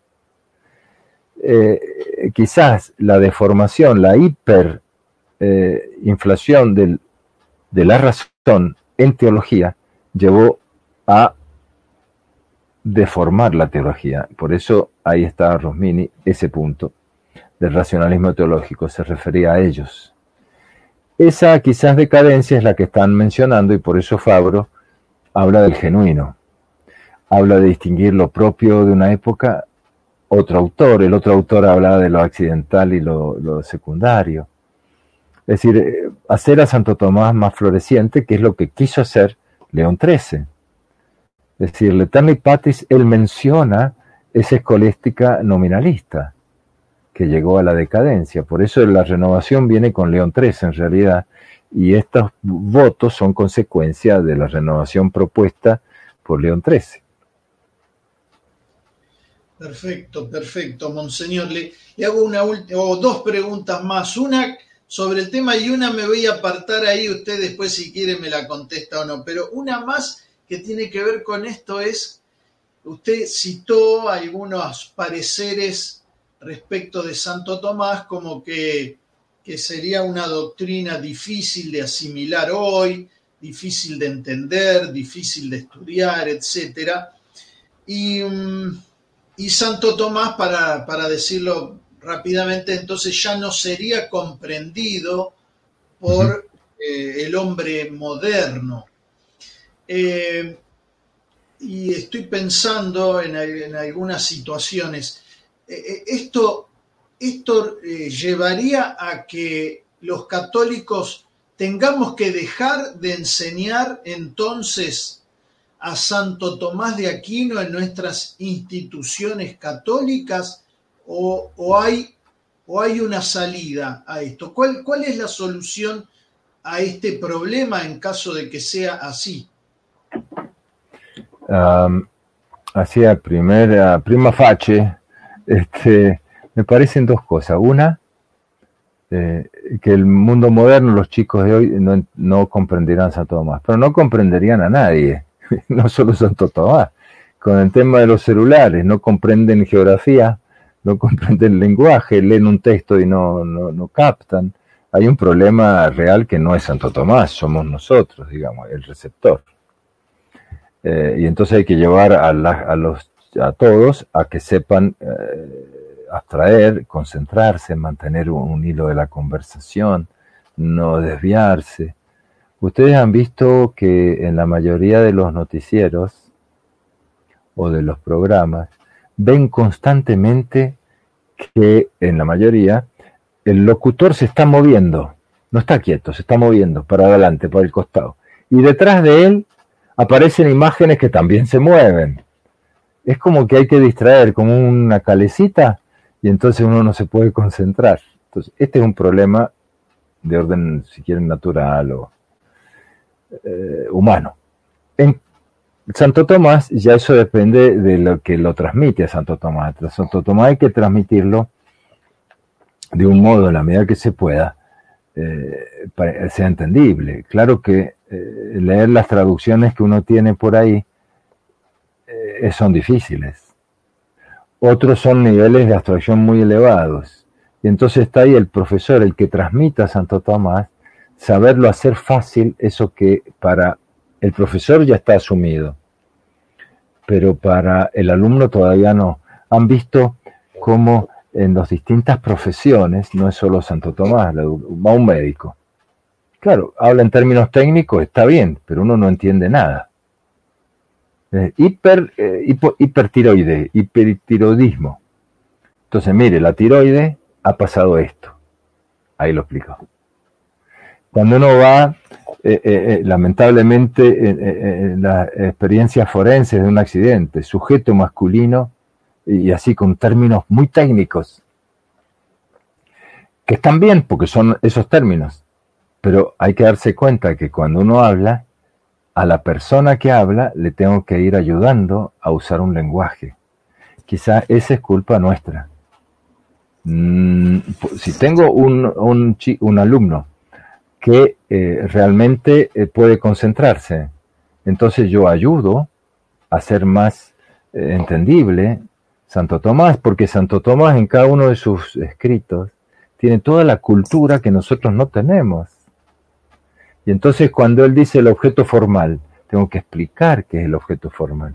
[SPEAKER 2] Quizás la deformación, la hiperinflación de la razón en teología llevó a deformar la teología. Por eso ahí está Rosmini, ese punto del racionalismo teológico, se refería a ellos. Esa quizás decadencia es la que están mencionando, y por eso Fabro habla del genuino, habla de distinguir lo propio de una época. El otro autor hablaba de lo accidental y lo secundario. Es decir, hacer a Santo Tomás más floreciente, que es lo que quiso hacer León XIII. Es decir, L'Aeterni Patris, él menciona esa escolástica nominalista que llegó a la decadencia. Por eso la renovación viene con León XIII en realidad, y estos votos son consecuencia de la renovación propuesta por León XIII.
[SPEAKER 1] Perfecto, Monseñor. Le hago dos preguntas más. Una sobre el tema y una me voy a apartar ahí. Usted después, si quiere, me la contesta o no. Pero una más que tiene que ver con esto es, usted citó algunos pareceres respecto de Santo Tomás, como que sería una doctrina difícil de asimilar hoy, difícil de entender, difícil de estudiar, etcétera. Y Santo Tomás, para decirlo rápidamente, entonces ya no sería comprendido por el hombre moderno. Y estoy pensando en algunas situaciones. Esto llevaría a que los católicos tengamos que dejar de enseñar entonces a Santo Tomás de Aquino en nuestras instituciones católicas, o hay una salida a esto. ¿Cuál es la solución a este problema en caso de que sea así?
[SPEAKER 2] Así a prima facie, me parecen dos cosas. Una, que el mundo moderno, los chicos de hoy no comprenderán Santo Tomás, pero no comprenderían a nadie, no solo Santo Tomás. Con el tema de los celulares, no comprenden geografía, no comprenden lenguaje, leen un texto y no captan. Hay un problema real que no es Santo Tomás, somos nosotros, digamos, el receptor. Y entonces hay que llevar a todos a que sepan abstraer, concentrarse, mantener un hilo de la conversación, no desviarse. Ustedes han visto que en la mayoría de los noticieros o de los programas ven constantemente que en la mayoría el locutor se está moviendo, no está quieto, se está moviendo para adelante, para el costado. Y detrás de él aparecen imágenes que también se mueven. Es como que hay que distraer, como una calecita, y entonces uno no se puede concentrar. Entonces, este es un problema de orden, si quieren, natural o humano. En Santo Tomás, ya eso depende de lo que lo transmite a Santo Tomás. A Santo Tomás hay que transmitirlo de un modo, en la medida que se pueda, para que sea entendible. Claro que leer las traducciones que uno tiene por ahí son difíciles. Otros son niveles de abstracción muy elevados. Y entonces está ahí el profesor, el que transmita a Santo Tomás, saberlo hacer fácil, eso que para el profesor ya está asumido, pero para el alumno todavía no. Han visto cómo en las distintas profesiones, no es solo Santo Tomás, va un médico. Claro, habla en términos técnicos, está bien, pero uno no entiende nada. Hipertiroidismo. Entonces, mire, la tiroide ha pasado esto. Ahí lo explico. Cuando uno va, lamentablemente, en las experiencias forenses de un accidente, sujeto masculino, y así con términos muy técnicos, que están bien porque son esos términos, pero hay que darse cuenta que cuando uno habla, a la persona que habla le tengo que ir ayudando a usar un lenguaje. Quizá esa es culpa nuestra. Si tengo un alumno que realmente puede concentrarse, entonces yo ayudo a ser más entendible Santo Tomás, porque Santo Tomás en cada uno de sus escritos tiene toda la cultura que nosotros no tenemos. Y entonces cuando él dice el objeto formal, tengo que explicar qué es el objeto formal.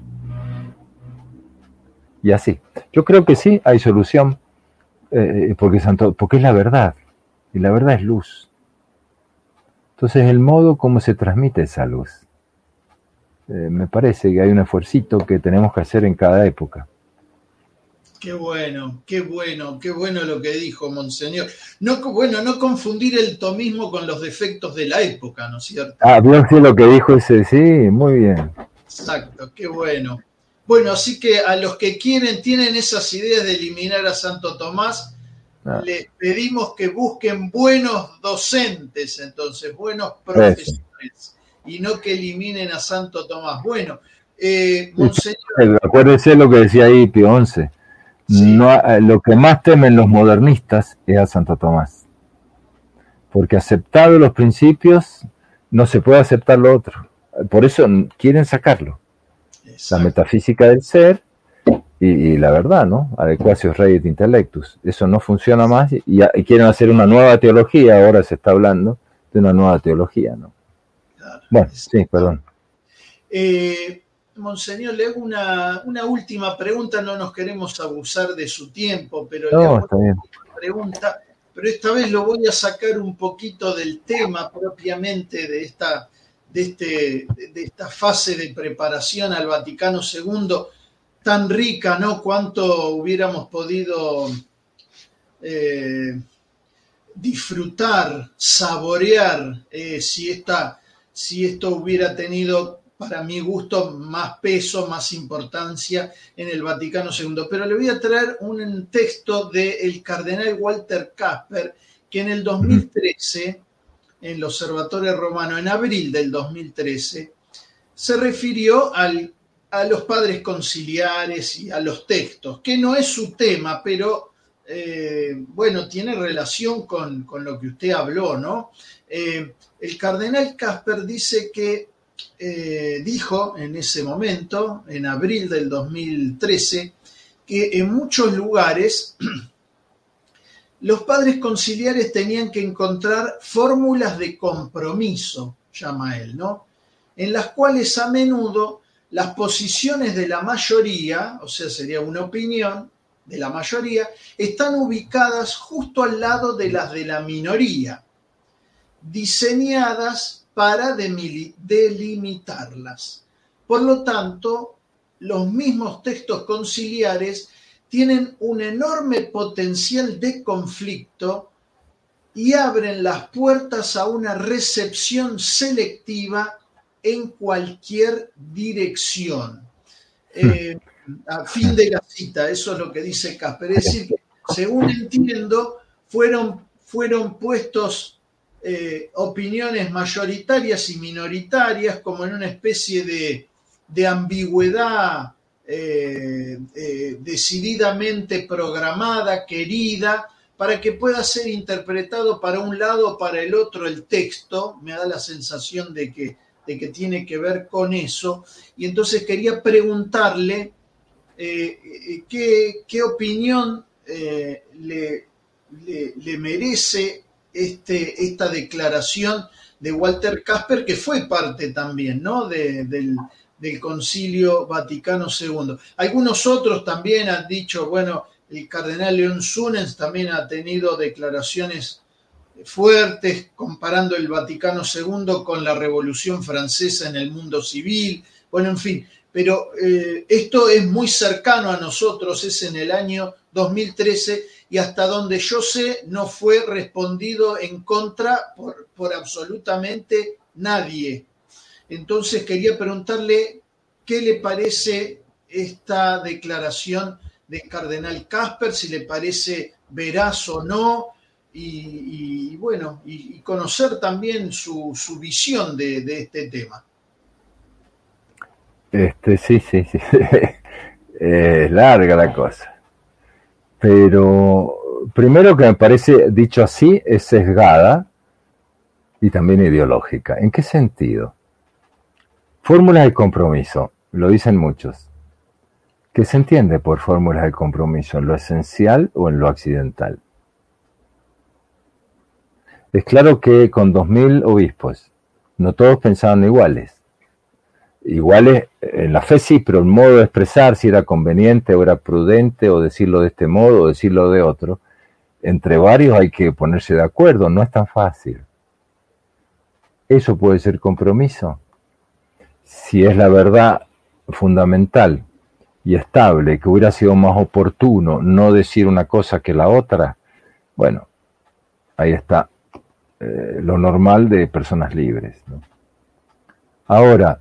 [SPEAKER 2] Y así. Yo creo que sí, hay solución, porque es la verdad, y la verdad es luz. Entonces el modo como se transmite esa luz, me parece que hay un esfuercito que tenemos que hacer en cada época.
[SPEAKER 1] Qué bueno lo que dijo Monseñor. No confundir el tomismo con los defectos de la época, ¿no es cierto?
[SPEAKER 2] Dios sí lo que dijo ese, sí, muy bien.
[SPEAKER 1] Exacto, qué bueno. Bueno, así que a los que tienen esas ideas de eliminar a Santo Tomás, les pedimos que busquen buenos docentes, entonces, buenos profesores, y no que eliminen a Santo Tomás. Bueno, Monseñor...
[SPEAKER 2] Acuérdese lo que decía ahí Pío XI. Sí. Lo que más temen los modernistas es a Santo Tomás, porque aceptado los principios no se puede aceptar lo otro, por eso quieren sacarlo. Exacto. La metafísica del ser y la verdad, ¿no? Adequatio Rei Intellectus, eso no funciona más y quieren hacer una nueva teología. Ahora se está hablando de una nueva teología, ¿no?
[SPEAKER 1] Claro.
[SPEAKER 2] Bueno, sí, perdón.
[SPEAKER 1] Monseñor, le hago una última pregunta, no nos queremos abusar de su tiempo, pero le
[SPEAKER 2] No,
[SPEAKER 1] hago
[SPEAKER 2] está
[SPEAKER 1] una
[SPEAKER 2] bien.
[SPEAKER 1] última pregunta, pero esta vez lo voy a sacar un poquito del tema propiamente de esta fase de preparación al Vaticano II, tan rica, ¿no? Cuánto hubiéramos podido disfrutar, saborear, si esto hubiera tenido, para mi gusto, más peso, más importancia en el Vaticano II. Pero le voy a traer un texto del cardenal Walter Kasper, que en el 2013, en el Observatorio Romano, en abril del 2013, se refirió a los padres conciliares y a los textos, que no es su tema, pero bueno, tiene relación con lo que usted habló, ¿no? El cardenal Kasper dice que dijo en ese momento, en abril del 2013, que en muchos lugares los padres conciliares tenían que encontrar fórmulas de compromiso, llama él, ¿no? En las cuales a menudo las posiciones de la mayoría, o sea, sería una opinión de la mayoría, están ubicadas justo al lado de las de la minoría, diseñadas para delimitarlas. Por lo tanto, los mismos textos conciliares tienen un enorme potencial de conflicto y abren las puertas a una recepción selectiva en cualquier dirección. A fin de la cita, eso es lo que dice Kasper. Es decir, que, según entiendo, fueron puestos opiniones mayoritarias y minoritarias como en una especie de ambigüedad decididamente programada, querida, para que pueda ser interpretado para un lado o para el otro el texto. Me da la sensación de que tiene que ver con eso. Y entonces quería preguntarle qué opinión le merece esta declaración de Walter Kasper, que fue parte también, ¿no?, del Concilio Vaticano II. Algunos otros también han dicho, bueno, el cardenal León Sunens también ha tenido declaraciones fuertes comparando el Vaticano II con la Revolución Francesa en el mundo civil. Bueno, en fin, pero esto es muy cercano a nosotros, es en el año 2013, y hasta donde yo sé no fue respondido en contra por absolutamente nadie. Entonces quería preguntarle qué le parece esta declaración del cardenal Kasper, si le parece veraz o no, y bueno, y conocer también su visión de este tema.
[SPEAKER 2] Sí. Es larga la cosa. Pero primero que me parece, dicho así, es sesgada y también ideológica. ¿En qué sentido? Fórmulas de compromiso, lo dicen muchos. ¿Qué se entiende por fórmulas de compromiso? ¿En lo esencial o en lo accidental? Es claro que con 2000 obispos, no todos pensaban iguales. Iguales en la fe sí, pero el modo de expresar, si era conveniente o era prudente, o decirlo de este modo o decirlo de otro, entre varios hay que ponerse de acuerdo, no es tan fácil. ¿Eso puede ser compromiso? Si es la verdad fundamental y estable, que hubiera sido más oportuno no decir una cosa que la otra, bueno, ahí está lo normal de personas libres, ¿no? Ahora,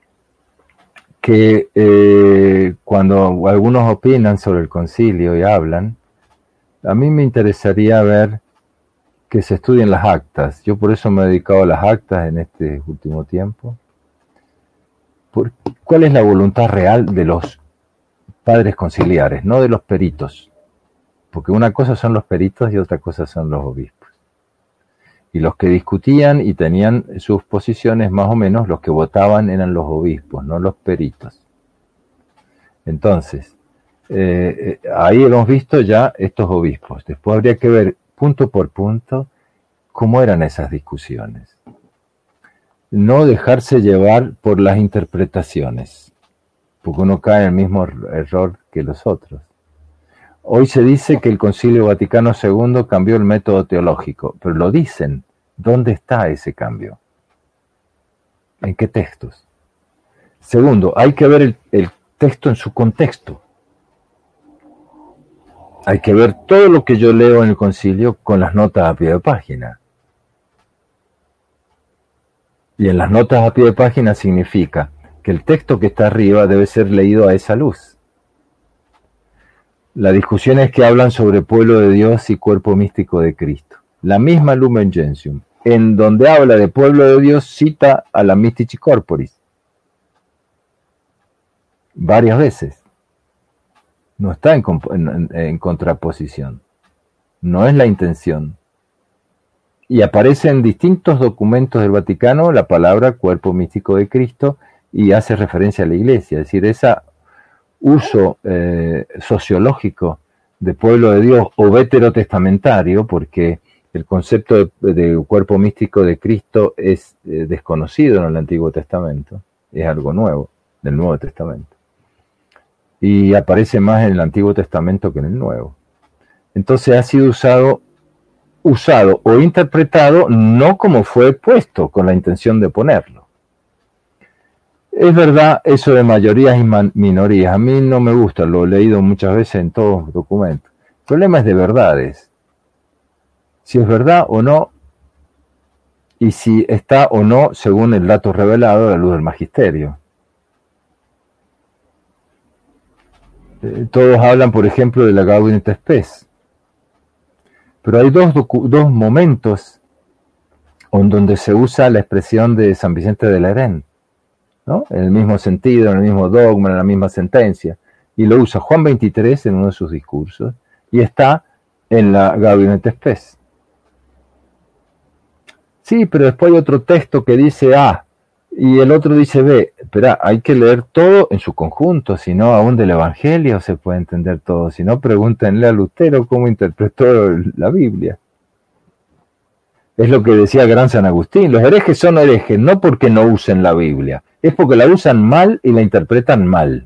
[SPEAKER 2] que cuando algunos opinan sobre el concilio y hablan, a mí me interesaría ver que se estudien las actas. Yo por eso me he dedicado a las actas en este último tiempo. ¿Cuál es la voluntad real de los padres conciliares, no de los peritos? Porque una cosa son los peritos y otra cosa son los obispos. Y los que discutían y tenían sus posiciones, más o menos, los que votaban eran los obispos, no los peritos. Entonces, ahí hemos visto ya estos obispos. Después habría que ver punto por punto cómo eran esas discusiones. no dejarse llevar por las interpretaciones, porque uno cae en el mismo error que los otros. Hoy se dice que el Concilio Vaticano II cambió el método teológico, pero lo dicen. ¿Dónde está ese cambio? ¿En qué textos? Segundo, hay que ver el texto en su contexto. Hay que ver todo lo que yo leo en el concilio con las notas a pie de página. Y en las notas a pie de página significa que el texto que está arriba debe ser leído a esa luz. La discusión es que hablan sobre pueblo de Dios y cuerpo místico de Cristo. La misma Lumen Gentium, en donde habla de pueblo de Dios, cita a la Mystici Corporis varias veces. No está en contraposición. No es la intención. Y aparece en distintos documentos del Vaticano la palabra cuerpo místico de Cristo y hace referencia a la Iglesia. Es decir, ese uso sociológico de pueblo de Dios o veterotestamentario, porque el concepto de cuerpo místico de Cristo es desconocido en el Antiguo Testamento, es algo nuevo del Nuevo Testamento. Y aparece más en el Antiguo Testamento que en el Nuevo. Entonces ha sido usado o interpretado no como fue puesto, con la intención de ponerlo. Es verdad eso de mayorías y minorías. A mí no me gusta, lo he leído muchas veces en todos los documentos. El problema es de verdades. Si es verdad o no, y si está o no según el dato revelado a la luz del magisterio. Todos hablan, por ejemplo, de la Gaudium et Spes. Pero hay dos momentos en donde se usa la expresión de San Vicente de Lerén, ¿no? En el mismo sentido, en el mismo dogma, en la misma sentencia. Y lo usa Juan XXIII en uno de sus discursos y está en la Gaudium et Spes. Sí, pero después hay otro texto que dice A y el otro dice B. Espera, hay que leer todo en su conjunto, si no, aún del Evangelio se puede entender todo. Si no, pregúntenle a Lutero cómo interpretó la Biblia. Es lo que decía el gran San Agustín. Los herejes son herejes no porque no usen la Biblia, es porque la usan mal y la interpretan mal.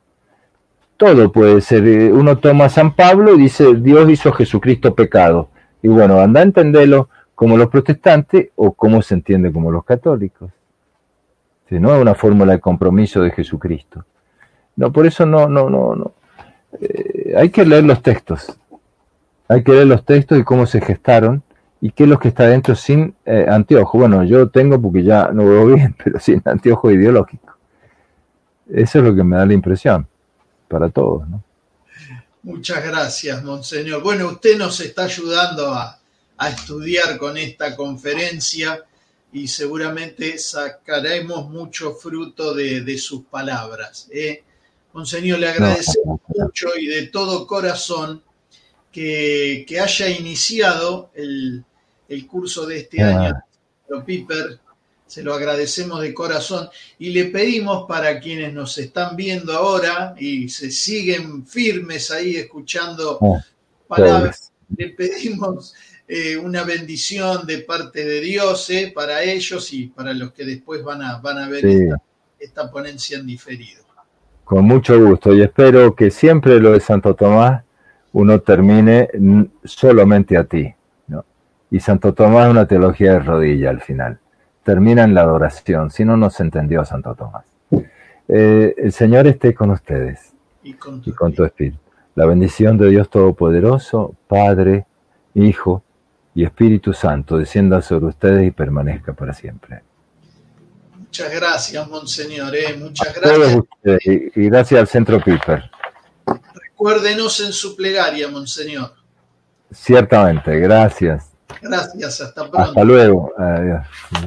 [SPEAKER 2] Todo puede ser. Uno toma a San Pablo y dice, Dios hizo a Jesucristo pecado. Y bueno, anda a entenderlo como los protestantes o como se entiende como los católicos. No es una fórmula de compromiso de Jesucristo. No, por eso no. Hay que leer los textos. Hay que leer los textos y cómo se gestaron y qué es lo que está dentro sin anteojo. Bueno, yo tengo porque ya no veo bien, pero sin anteojo ideológico. Eso es lo que me da la impresión para todos, ¿no?
[SPEAKER 1] Muchas gracias, Monseñor. Bueno, usted nos está ayudando a estudiar con esta conferencia y seguramente sacaremos mucho fruto de sus palabras. Monseñor, le agradecemos mucho y de todo corazón que haya iniciado el curso de este año, Piper. Se lo agradecemos de corazón y le pedimos para quienes nos están viendo ahora y se siguen firmes ahí escuchando palabras, le pedimos una bendición de parte de Dios para ellos y para los que después van a ver esta ponencia en diferido.
[SPEAKER 2] Con mucho gusto y espero que siempre lo de Santo Tomás uno termine solamente a ti, ¿no? Y Santo Tomás es una teología de rodilla al final. Termina en la adoración, si no, no se entendió Santo Tomás. El Señor esté con ustedes y con tu espíritu. La bendición de Dios Todopoderoso, Padre, Hijo y Espíritu Santo, descienda sobre ustedes y permanezca para siempre.
[SPEAKER 1] Muchas gracias, Monseñor. Muchas gracias.
[SPEAKER 2] A todos ustedes, y gracias al Centro Piper.
[SPEAKER 1] Recuérdenos en su plegaria, Monseñor.
[SPEAKER 2] Ciertamente, gracias.
[SPEAKER 1] Gracias, hasta pronto.
[SPEAKER 2] Hasta luego. Adiós.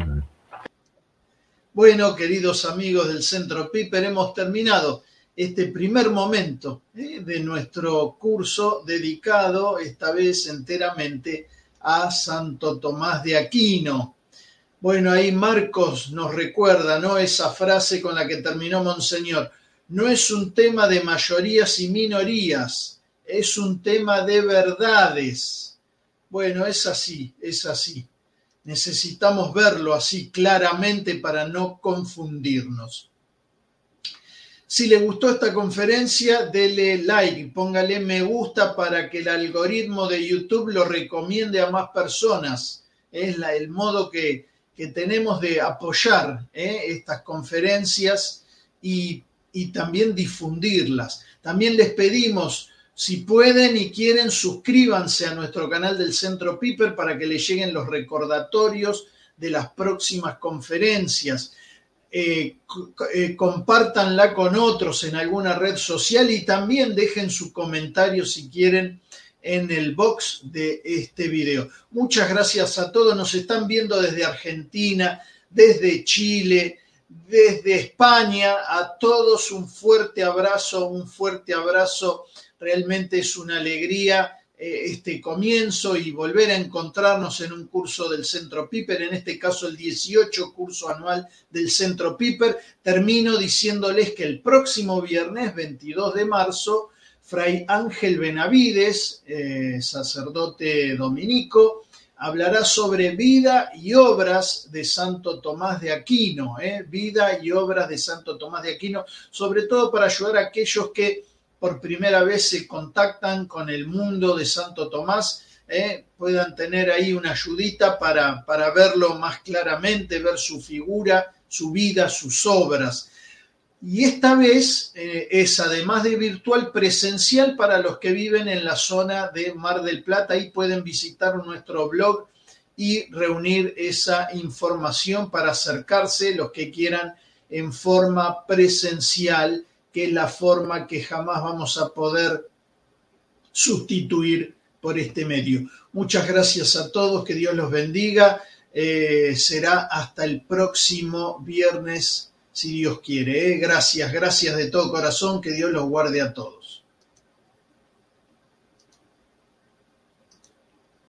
[SPEAKER 1] Bueno, queridos amigos del Centro Piper, hemos terminado este primer momento de nuestro curso dedicado esta vez enteramente a Santo Tomás de Aquino. Bueno, ahí Marcos nos recuerda, ¿no?, esa frase con la que terminó Monseñor. No es un tema de mayorías y minorías, es un tema de verdades. Bueno, es así, es así. Necesitamos verlo así claramente para no confundirnos. Si le gustó esta conferencia, dele like, póngale me gusta para que el algoritmo de YouTube lo recomiende a más personas. Es el modo que tenemos de apoyar estas conferencias y también difundirlas. También les pedimos, si pueden y quieren, suscríbanse a nuestro canal del Centro Piper para que les lleguen los recordatorios de las próximas conferencias. Compártanla con otros en alguna red social y también dejen su comentario si quieren en el box de este video. Muchas gracias a todos. Nos están viendo desde Argentina, desde Chile, desde España. A todos un fuerte abrazo, un fuerte abrazo. Realmente es una alegría este comienzo y volver a encontrarnos en un curso del Centro Piper, en este caso el 18 curso anual del Centro Piper. Termino diciéndoles que el próximo viernes 22 de marzo, Fray Ángel Benavides, sacerdote dominico, hablará sobre vida y obras de Santo Tomás de Aquino, vida y obras de Santo Tomás de Aquino, sobre todo para ayudar a aquellos que por primera vez se contactan con el mundo de Santo Tomás, puedan tener ahí una ayudita para verlo más claramente, ver su figura, su vida, sus obras. Y esta vez es, además de virtual, presencial para los que viven en la zona de Mar del Plata. Ahí pueden visitar nuestro blog y reunir esa información para acercarse los que quieran en forma presencial, que es la forma que jamás vamos a poder sustituir por este medio. Muchas gracias a todos, que Dios los bendiga. Será hasta el próximo viernes, si Dios quiere. Gracias de todo corazón, que Dios los guarde a todos.